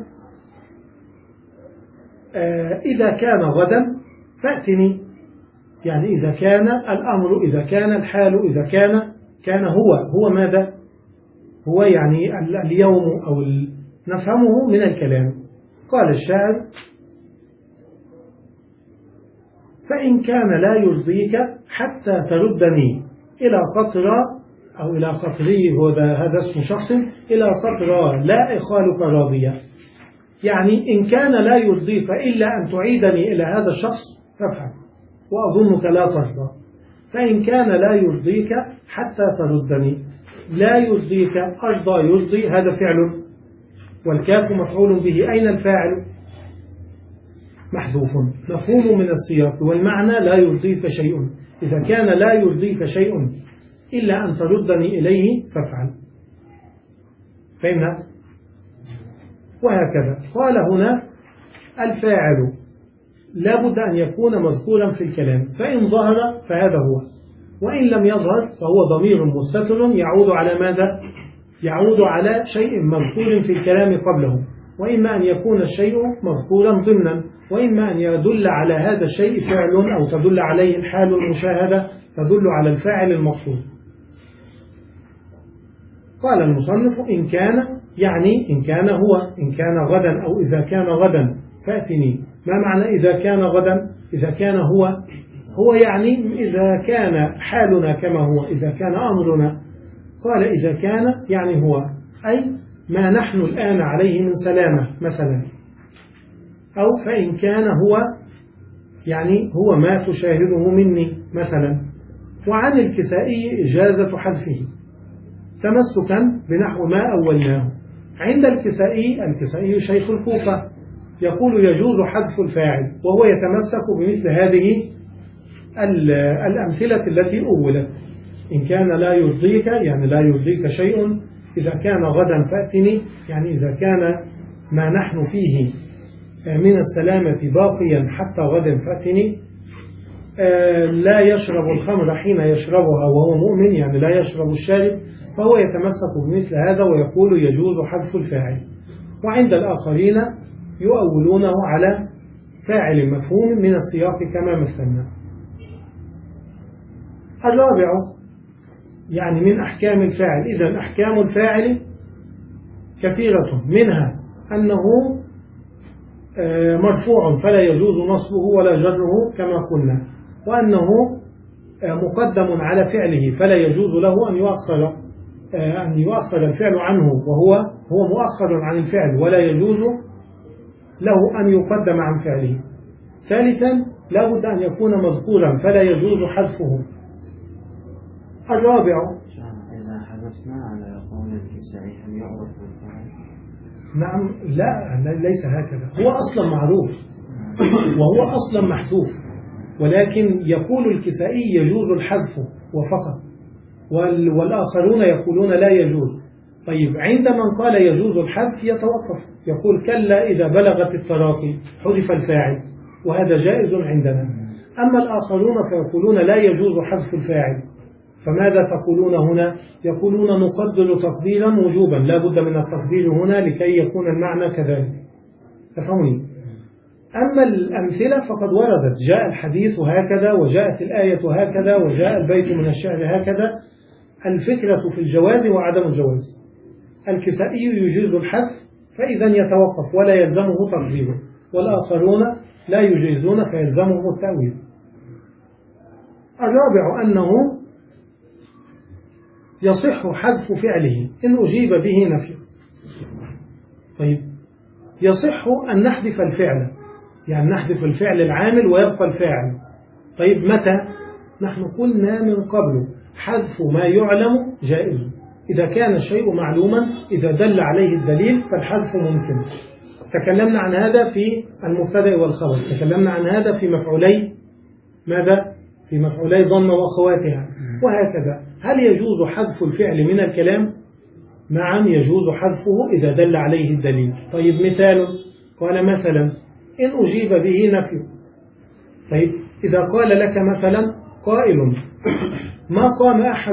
آه إذا كان غدا فأتني، يعني إذا كان الأمر، إذا كان الحال، إذا كان كان هو هو ماذا؟ هو يعني اليوم أو نفهمه من الكلام. قال الشاعر فإن كان لا يرضيك حتى تردني إلى قطرة، أو إلى قطري، هو هذا اسم شخص، إلى قطرة لا إخالك راضية، يعني إن كان لا يرضيك إلا أن تعيدني إلى هذا الشخص فافعل وأظنك لا ترضى. فإن كان لا يرضيك حتى تردني، لا يرضيك، أرضى يرضي، هذا فعل والكاف مفعول به. أين الفاعل؟ محذوف، مفهوم من السياق والمعنى لا يرضيك شيء. إذا كان لا يرضيك شيء إلا أن تردني إليه فافعل. فهمنا؟ وهكذا قال هنا الفاعل لا بد أن يكون مذكورا في الكلام، فإن ظهر فهذا هو، وإن لم يظهر فهو ضمير مستتر يعود على ماذا؟ يعود على شيء مذكور في الكلام قبله، وإما أن يكون الشيء مذكورا ضمنا، وإما أن يدل على هذا الشيء فعل أو تدل عليه الحال المشاهدة تدل على الفاعل المقصود. قال المصنف إن كان، يعني إن كان هو، إن كان غدا أو إذا كان غدا فأتني. ما معنى إذا كان غدا؟ إذا كان هو، هو يعني إذا كان حالنا كما هو، إذا كان أمرنا. قال إذا كان يعني هو، أي ما نحن الآن عليه من سلامة مثلا، أو فإن كان هو يعني هو ما تشاهده مني مثلا. وعن الكسائي إجازة حذفه، تمسكا بنحو ما أولناه. عند الكسائي، الكسائي شيخ الكوفة، يقول يجوز حذف الفاعل، وهو يتمسك بمثل هذه الأمثلة التي أولت. إن كان لا يرضيك يعني لا يرضيك شيء، إذا كان غدا فأتني، يعني إذا كان ما نحن فيه من السلامة باقيا حتى غدا فأتني. لا يشرب الخمر حين يشربها وهو مؤمن، يعني لا يشرب الشارب، فهو يتمسك بمثل هذا ويقول يجوز حذف الفاعل. وعند الآخرين يؤولونه على فاعل مفهوم من السياق كما مثلنا. الرابع يعني من أحكام الفاعل. إذن أحكام الفاعل كثيرة، منها أنه مرفوع فلا يجوز نصبه ولا جره كما قلنا، وأنه مقدم على فعله فلا يجوز له أن يؤخر أن يؤخر الفعل عنه، وهو هو مؤخر عن الفعل ولا يجوز له أن يقدم عن فعله. ثالثا لا بد أن يكون مذكورا فلا يجوز حذفه. الرابع إذا حذفنا على قول الكسائي هل يعرف الفاعل؟ نعم، لا ليس هكذا، هو أصلا معروف وهو أصلا محذوف، ولكن يقول الكسائي يجوز الحذف وفقط، والآخرون يقولون لا يجوز. طيب عند من قال يجوز الحذف يتوقف، يقول كلا إذا بلغت التراقي حذف الفاعل، وهذا جائز عندنا. أما الآخرون فيقولون لا يجوز حذف الفاعل، فماذا تقولون هنا؟ يقولون نقدر تقديرا وجوبا، لا بد من التقدير هنا لكي يكون المعنى كذلك. تفهمني؟ أما الأمثلة فقد وردت، جاء الحديث هكذا وجاءت الآية هكذا وجاء البيت من الشعر هكذا. الفكرة في الجواز وعدم الجواز. الكسائي يجيز الحذف فإذا يتوقف ولا يلزمه تقديره، والآخرون لا يجيزون فيلزمه التأويل. الرابع أنه يصح حذف فعله إن أجيب به نفي. طيب يصح أن نحذف الفعل، يعني نحذف الفعل العامل ويبقى الفاعل. طيب متى؟ نحن قلنا من قبل حذف ما يعلم جائز، إذا كان الشيء معلوما إذا دل عليه الدليل فالحذف ممكن. تكلمنا عن هذا في المبتدأ والخبر، تكلمنا عن هذا في مفعولي ماذا؟ في مفعولي ظن وأخواتها، وهكذا. هل يجوز حذف الفعل من الكلام؟ نعم يجوز حذفه إذا دل عليه الدليل. طيب مثال، قال مثلا إن أجيب به نفي. طيب إذا قال لك مثلا قائل ما قام أحد،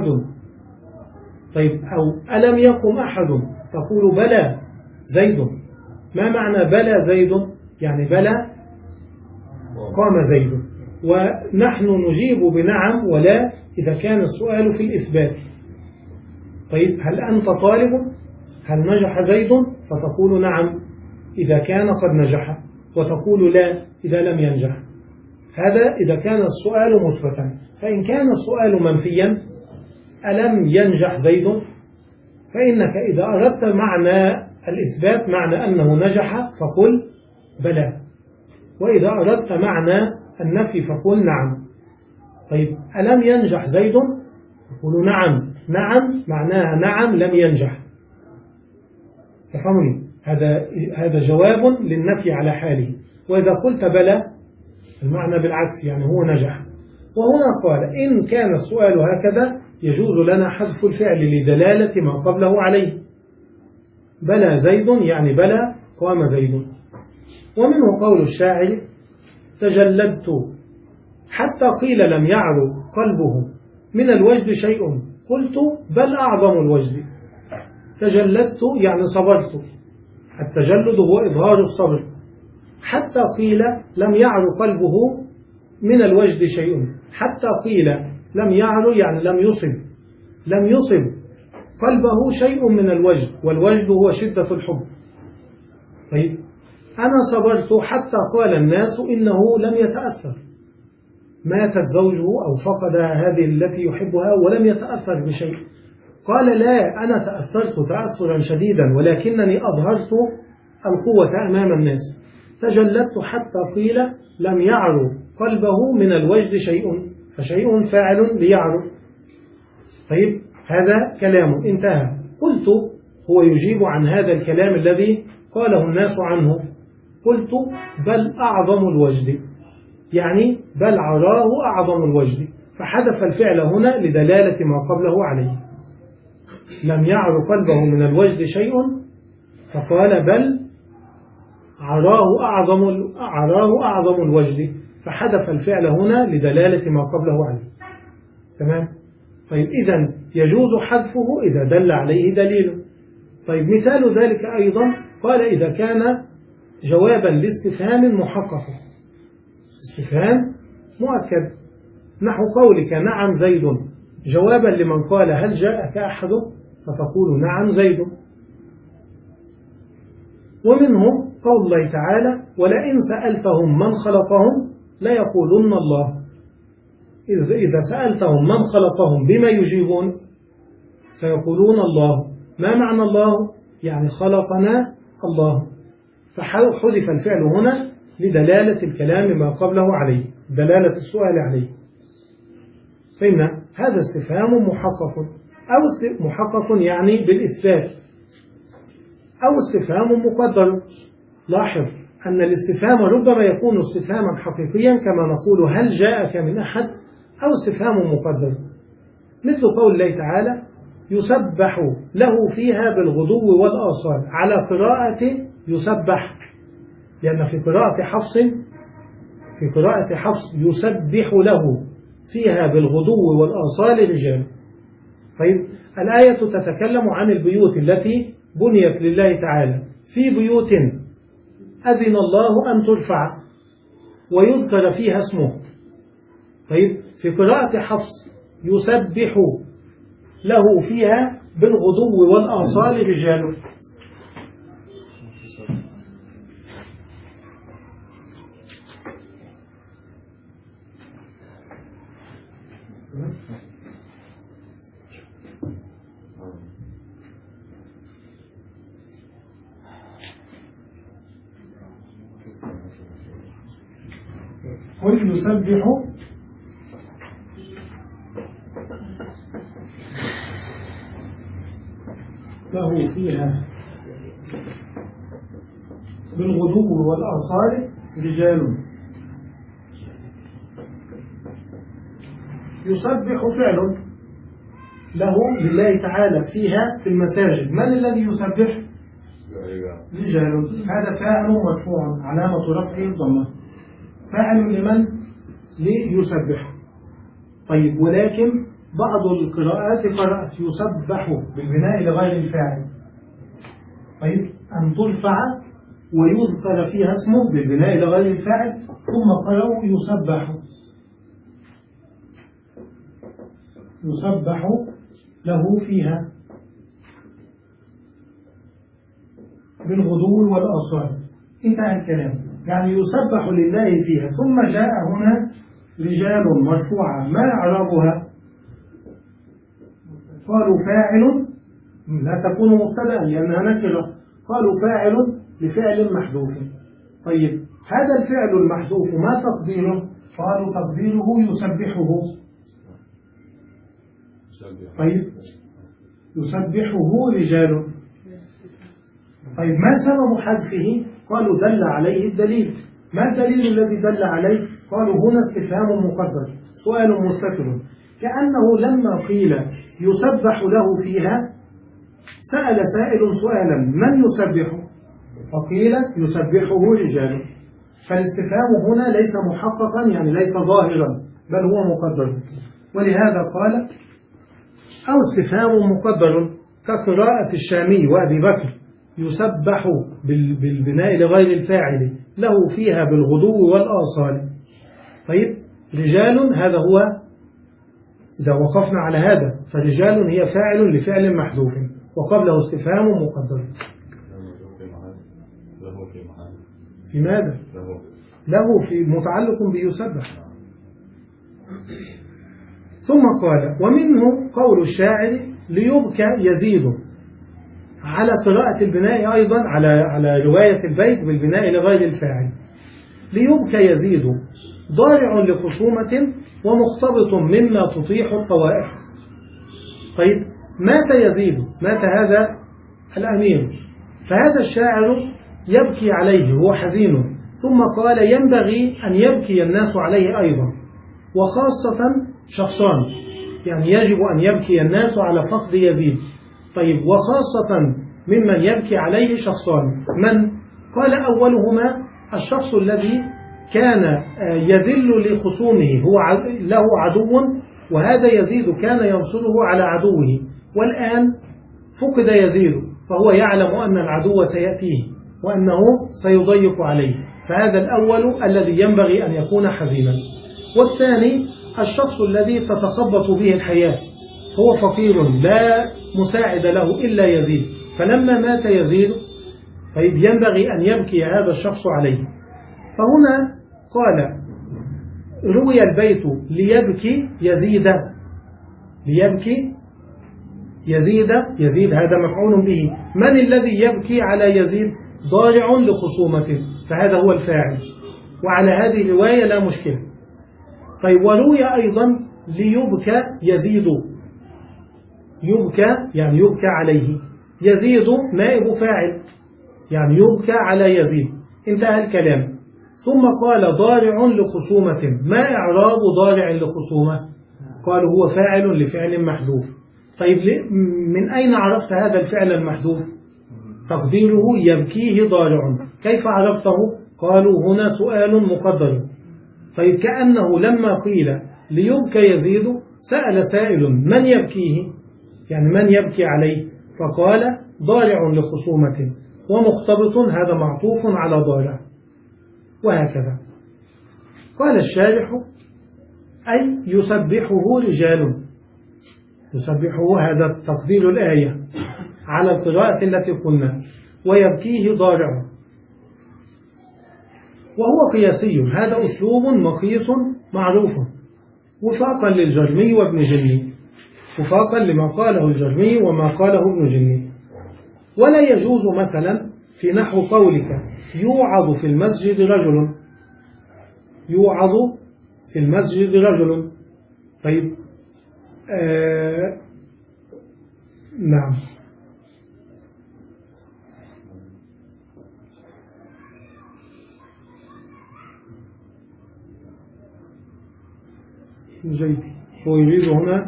طيب أو ألم يقم أحد، تقول بلى زيد. ما معنى بلى زيد؟ يعني بلى قام زيد. ونحن نجيب بنعم ولا إذا كان السؤال في الإثبات. طيب هل أنت طالب؟ هل نجح زيد؟ فتقول نعم إذا كان قد نجح، وتقول لا إذا لم ينجح. هذا إذا كان السؤال مثبتا. فإن كان السؤال منفيا ألم ينجح زيد، فإنك إذا أردت معنى الإثبات معنى أنه نجح فقل بلى، وإذا أردت معنى النفي فقل نعم. طيب ألم ينجح زيد؟ تقول نعم. نعم معناها نعم لم ينجح. تفهمني؟ هذا هذا جواب للنفي على حاله. وإذا قلت بلى المعنى بالعكس، يعني هو نجح. وهنا قال إن كان السؤال هكذا يجوز لنا حذف الفعل لدلالة ما قبله عليه. بلى زيد يعني بلى قام زيد. ومنه قول الشاعر تجلدت حتى قيل لم يعرو قلبه من الوجد شيء قلت بل أعظم الوجد. تجلدت يعني صبرت، التجلد هو إظهار الصبر. حتى قيل لم يعرو قلبه من الوجد شيء، حتى قيل لم يعرو يعني لم يصب، لم يصب قلبه شيء من الوجد، والوجد هو شدة الحب. طيب أنا صبرت حتى قال الناس إنه لم يتأثر، ماتت زوجه أو فقد هذه التي يحبها ولم يتأثر بشيء. قال لا أنا تأثرت تأثرا شديدا ولكنني أظهرت القوة أمام الناس. تجلدت حتى قيل لم يعرو قلبه من الوجد شيء، فشيء فاعل ليعرو. طيب هذا كلام انتهى. قلت هو يجيب عن هذا الكلام الذي قاله الناس عنه، قلت بل أعظم الوجد، يعني بل عراه أعظم الوجد، فحذف الفعل هنا لدلالة ما قبله عليه. لم يعر قلبه من الوجد شيء فقال بل عراه أعظم عراه أعظم الوجد، فحذف الفعل هنا لدلالة ما قبله عليه. تمام؟ طيب إذن يجوز حذفه إذا دل عليه دليل. طيب مثال ذلك أيضا قال إذا كان جوابا لاستفهام محقق، استفهام مؤكد، نحو قولك نعم زيد، جوابا لمن قال هل جاءك أحد فتقول نعم زيد. ومنه قول الله تعالى ولئن سألتهم من خلقهم ليقولن الله. إذا سألتهم من خلقهم بما يجيبون؟ سيقولون الله. ما معنى الله؟ يعني خلقنا الله، فحذف الفعل هنا لدلالة الكلام ما قبله عليه، دلالة السؤال عليه. فإن هذا استفهام محقق، أو محقق يعني بالإثبات، أو استفهام مقدر. لاحظ أن الاستفهام ربما يكون استفهاما حقيقيا كما نقول هل جاءك من أحد، أو استفهام مقدر مثل قول الله تعالى يسبح له فيها بالغدو والآصال، على قراءة يسبح، لأن في قراءة حفص في قراءة حفص يسبح له فيها بالغدو والآصال رجال. طيب الآية تتكلم عن البيوت التي بنيت لله تعالى، في بيوت أذن الله أن ترفع ويذكر فيها اسمه. طيب في قراءة حفص يسبح له فيها بالغدو والآصال رجال. قل يسبح له فيها بالغدو والآصال رجال. يسبح فعل له لله تعالى فيها في المساجد. من الذي يسبح؟ رجال. هذا فاعل مرفوع علامة رفعه الضمة، فاعل لمن؟ ليسبح. طيب ولكن بعض القراءات قرأت يسبح بالبناء لغير الفاعل. طيب أن ترفع ويذكر فيها اسمه بالبناء لغير الفاعل، ثم قرأوا يسبح يسبح له فيها بالغدو والآصال. انتهى الكلام، يعني يسبح لله فيها. ثم جاء هنا رجال مرفوعة، ما إعرابها؟ قالوا فاعل، لا تكون مبتدأ لأنها نكرة، قالوا فاعل لفعل محذوف. طيب هذا الفعل المحذوف ما تقديره؟ قالوا تقديره يسبحه. طيب يسبحه رجال. طيب ما سبب حذفه؟ قالوا دل عليه الدليل. ما الدليل الذي دل عليه؟ قالوا هنا استفهام مقدر، سؤال مستتر، كأنه لما قيل يسبح له فيها سأل سائل سؤالا من يسبح؟ فقيل يسبحه رجال. فالاستفهام هنا ليس محققا، يعني ليس ظاهرا، بل هو مقدر. ولهذا قال أو استفهام مقدر كقراءة الشامي وأبي بكر يسبح بالبناء لغير الفاعل له فيها بالغدو والآصال. طيب رجال هذا هو، إذا وقفنا على هذا فرجال هي فاعل لفعل محذوف وقبله استفهام مقدر. في ماذا؟ له في متعلق بيسبح. ثم قال ومنه قول الشاعر ليبكى يزيد، على قراءة البناء أيضا، على على رواية البيت بالبناء لغير الفاعل. ليبكى يزيد ضارع لخصومة ومختبط مما تطيح الطوائف. طيب مات يزيد، مات هذا الأمير، فهذا الشاعر يبكي عليه، هو حزين، ثم قال ينبغي أن يبكي الناس عليه أيضا، وخاصة شخصان، يعني يجب أن يبكي الناس على فقد يزيد. طيب وخاصة ممن يبكي عليه شخصان، من؟ قال أولهما الشخص الذي كان يذل لخصومه، هو له عدو، وهذا يزيد كان ينصره على عدوه، والآن فقد يزيد، فهو يعلم أن العدو سيأتيه وأنه سيضيق عليه، فهذا الأول الذي ينبغي أن يكون حزينا. والثاني الشخص الذي تتخبط به الحياة، هو فقير لا مساعد له إلا يزيد، فلما مات يزيد طيب ينبغي أن يبكي هذا الشخص عليه. فهنا قال روي البيت ليبكي يزيد، ليبكي يزيد، يزيد هذا مفعول به، من الذي يبكي على يزيد؟ ضارع لخصومته، فهذا هو الفاعل، وعلى هذه الرواية لا مشكلة. طيب وروي أيضا ليبكى يزيد، يبكى يعني يبكى عليه، يزيد نائب فاعل، يعني يبكى على يزيد، انتهى الكلام. ثم قال ضارع لخصومة، ما إعراب ضارع لخصومة؟ قالوا هو فاعل لفعل محذوف. طيب من أين عرفت هذا الفعل المحذوف؟ تقديره يبكيه ضارع، كيف عرفته؟ قالوا هنا سؤال مقدر. طيب كأنه لما قيل ليبكى يزيد سأل سائل من يبكيه، يعني من يبكي عليه، فقال ضارع لخصومة، ومختبط هذا معطوف على ضارع، وهكذا. قال الشارح أي يسبحه رجال، يسبحه هذا تقدير الآية على القراءة التي قلنا، ويبكيه ضارع، وهو قياسي، هذا أسلوب مقيس معروف وفاقا للجرمي وابن جني، وفاقا لما قاله الجرمي وما قاله ابن جني. ولا يجوز مثلا في نحو قولك يوعظ في المسجد رجل، يوعظ في المسجد رجل، طيب آه نعم جيد، هو يريد هنا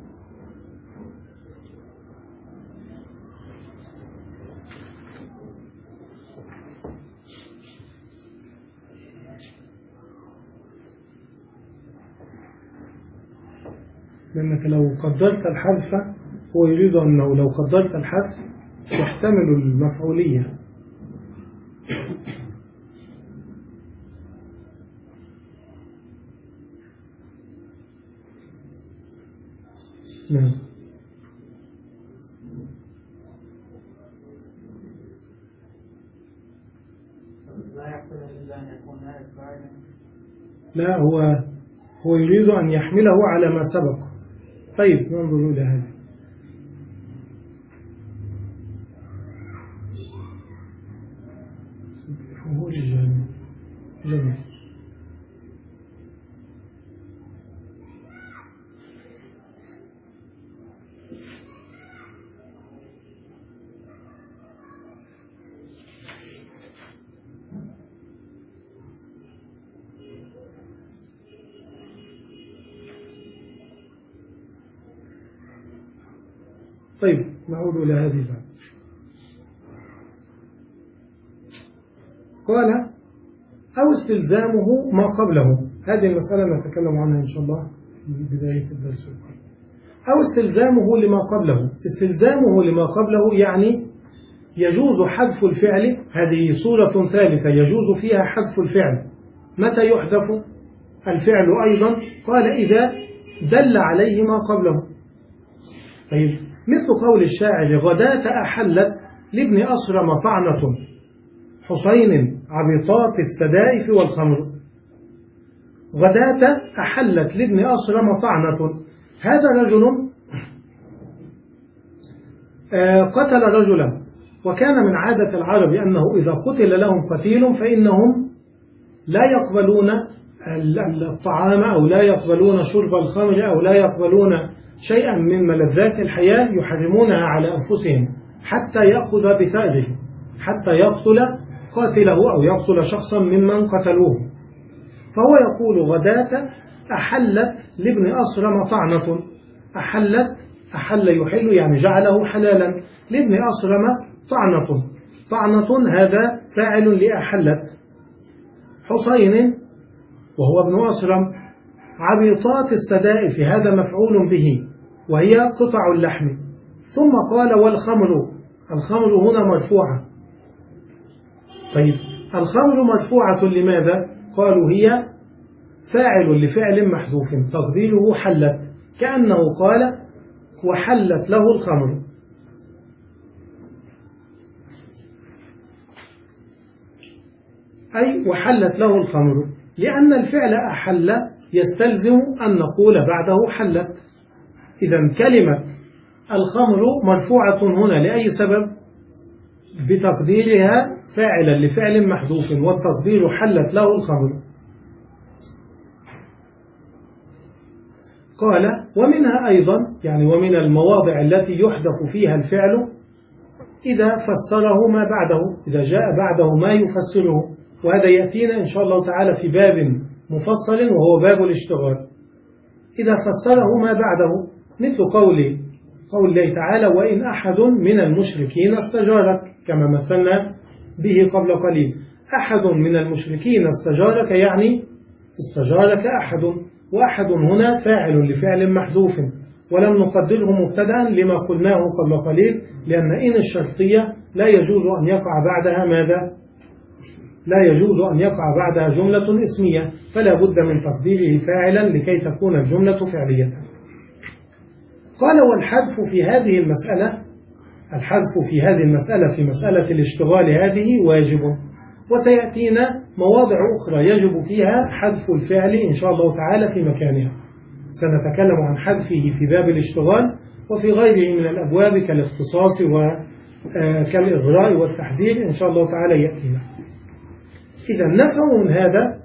لأنك لو قدرت الحذف، هو يريد أنه لو قدرت الحذف يحتمل المفعولية. نعم لا، هو هو يريد أن يحمله على ما سبق. طيب ننظر إلى هذا. هو جميل جميل. طيب نعود إلى هذه الباب. قال أو استلزامه ما قبله، هذه المسألة نتكلم عنها إن شاء الله في بداية الدرس. أو استلزامه لما قبله، استلزامه لما قبله يعني يجوز حذف الفعل، هذه صورة ثالثة يجوز فيها حذف الفعل. متى يحذف الفعل أيضا؟ قال إذا دل عليه ما قبله. طيب مثل قول الشاعر غداة أحلت لابن أصرم طعنة حسين عبيطات السدائف والخمر. غداة أحلت لابن أصرم طعنة، هذا رجل قتل رجلا، وكان من عادة العرب أنه إذا قتل لهم قتيل فإنهم لا يقبلون الطعام أو لا يقبلون شرب الخمر أو لا يقبلون شيئا من ملذات الحياة يحرمونها على أنفسهم حتى يأخذ بثأره، حتى يقتل قاتله أو يقتل شخصا ممن قتلوه. فهو يقول غداة أحلت لابن أصرم طعنة. أحلت، أحل يحل يعني جعله حلالا، لابن أصرم طعنة. طعنة هذا فاعل لأحلت. حسين وهو ابن أصرم عبيطات السدائف هذا مفعول به وهي قطع اللحم. ثم قال والخمر، الخمر هنا مرفوعة. طيب الخمر مرفوعة لماذا؟ قالوا هي فاعل لفعل محذوف تقديره حلت، كأنه قال وحلت له الخمر. أي وحلت له الخمر، لأن الفعل أحل يستلزم أن نقول بعده حلت. إذن كلمة الخمر مرفوعة هنا لأي سبب؟ بتقديرها فاعلا لفعل محذوف، والتقدير حلت له الخمر. قال ومنها أيضا يعني ومن المواضع التي يحدث فيها الفعل إذا فسره ما بعده، إذا جاء بعده ما يفسره، وهذا يأتينا إن شاء الله تعالى في باب مفصل وهو باب الاشتغال. إذا فسره ما بعده مثل قول قول الله تعالى وإن أحد من المشركين استجارك، كما مثلنا به قبل قليل. أحد من المشركين استجارك يعني استجارك أحد، وأحد هنا فاعل لفعل محذوف، ولم نقدره مبتدأ لما قلناه قبل قليل، لأن إن الشرطية لا يجوز أن يقع بعدها ماذا؟ لا يجوز أن يقع بعدها جملة اسمية، فلا بد من تقديره فاعلا لكي تكون الجملة فعلية. قال والحذف في هذه المسألة، الحذف في هذه المسألة في مسألة الاشتغال هذه واجب، وسيأتينا مواضع أخرى يجب فيها حذف الفعل إن شاء الله تعالى في مكانها. سنتكلم عن حذفه في باب الاشتغال وفي غيره من الأبواب كالاختصاص وكالإغراء والتحذير إن شاء الله تعالى يأتينا. إذا نفهم من هذا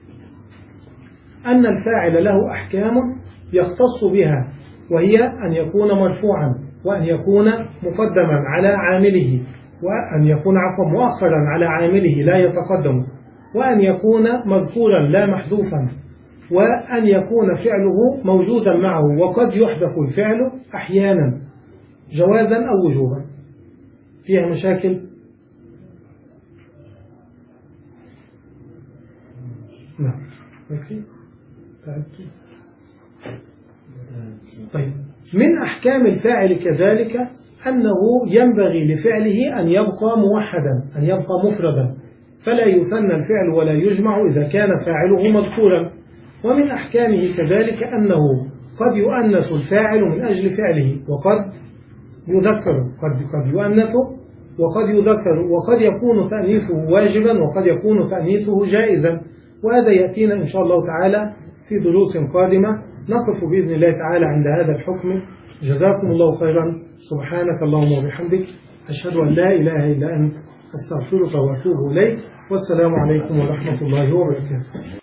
أن الفاعل له أحكام يختص بها، وهي أن يكون مرفوعا، وأن يكون مقدما على عامله، وأن يكون عفوا مؤخرا على عامله لا يتقدم، وأن يكون مذكورا لا محذوفا، وأن يكون فعله موجودا معه، وقد يحذف الفعل أحيانا جوازا أو وجوبا. فيها مشاكل؟ نعم. طيب من أحكام الفاعل كذلك أنه ينبغي لفعله أن يبقى موحدا، أن يبقى مفردا، فلا يثنى الفعل ولا يجمع إذا كان فاعله مذكورا. ومن أحكامه كذلك أنه قد يؤنث الفاعل من أجل فعله، وقد يذكر، قد قد يؤنث وقد يذكر، وقد يكون تأنيثه واجبا وقد يكون تأنيثه جائزا، وهذا يأتينا إن شاء الله تعالى في دروس قادمة. نقف بإذن الله تعالى عند هذا الحكم. جزاكم الله خيرا. سبحانك اللهم وبحمدك، أشهد أن لا إله إلا أنت، أستغفرك وأتوب إليك، والسلام عليكم ورحمة الله وبركاته.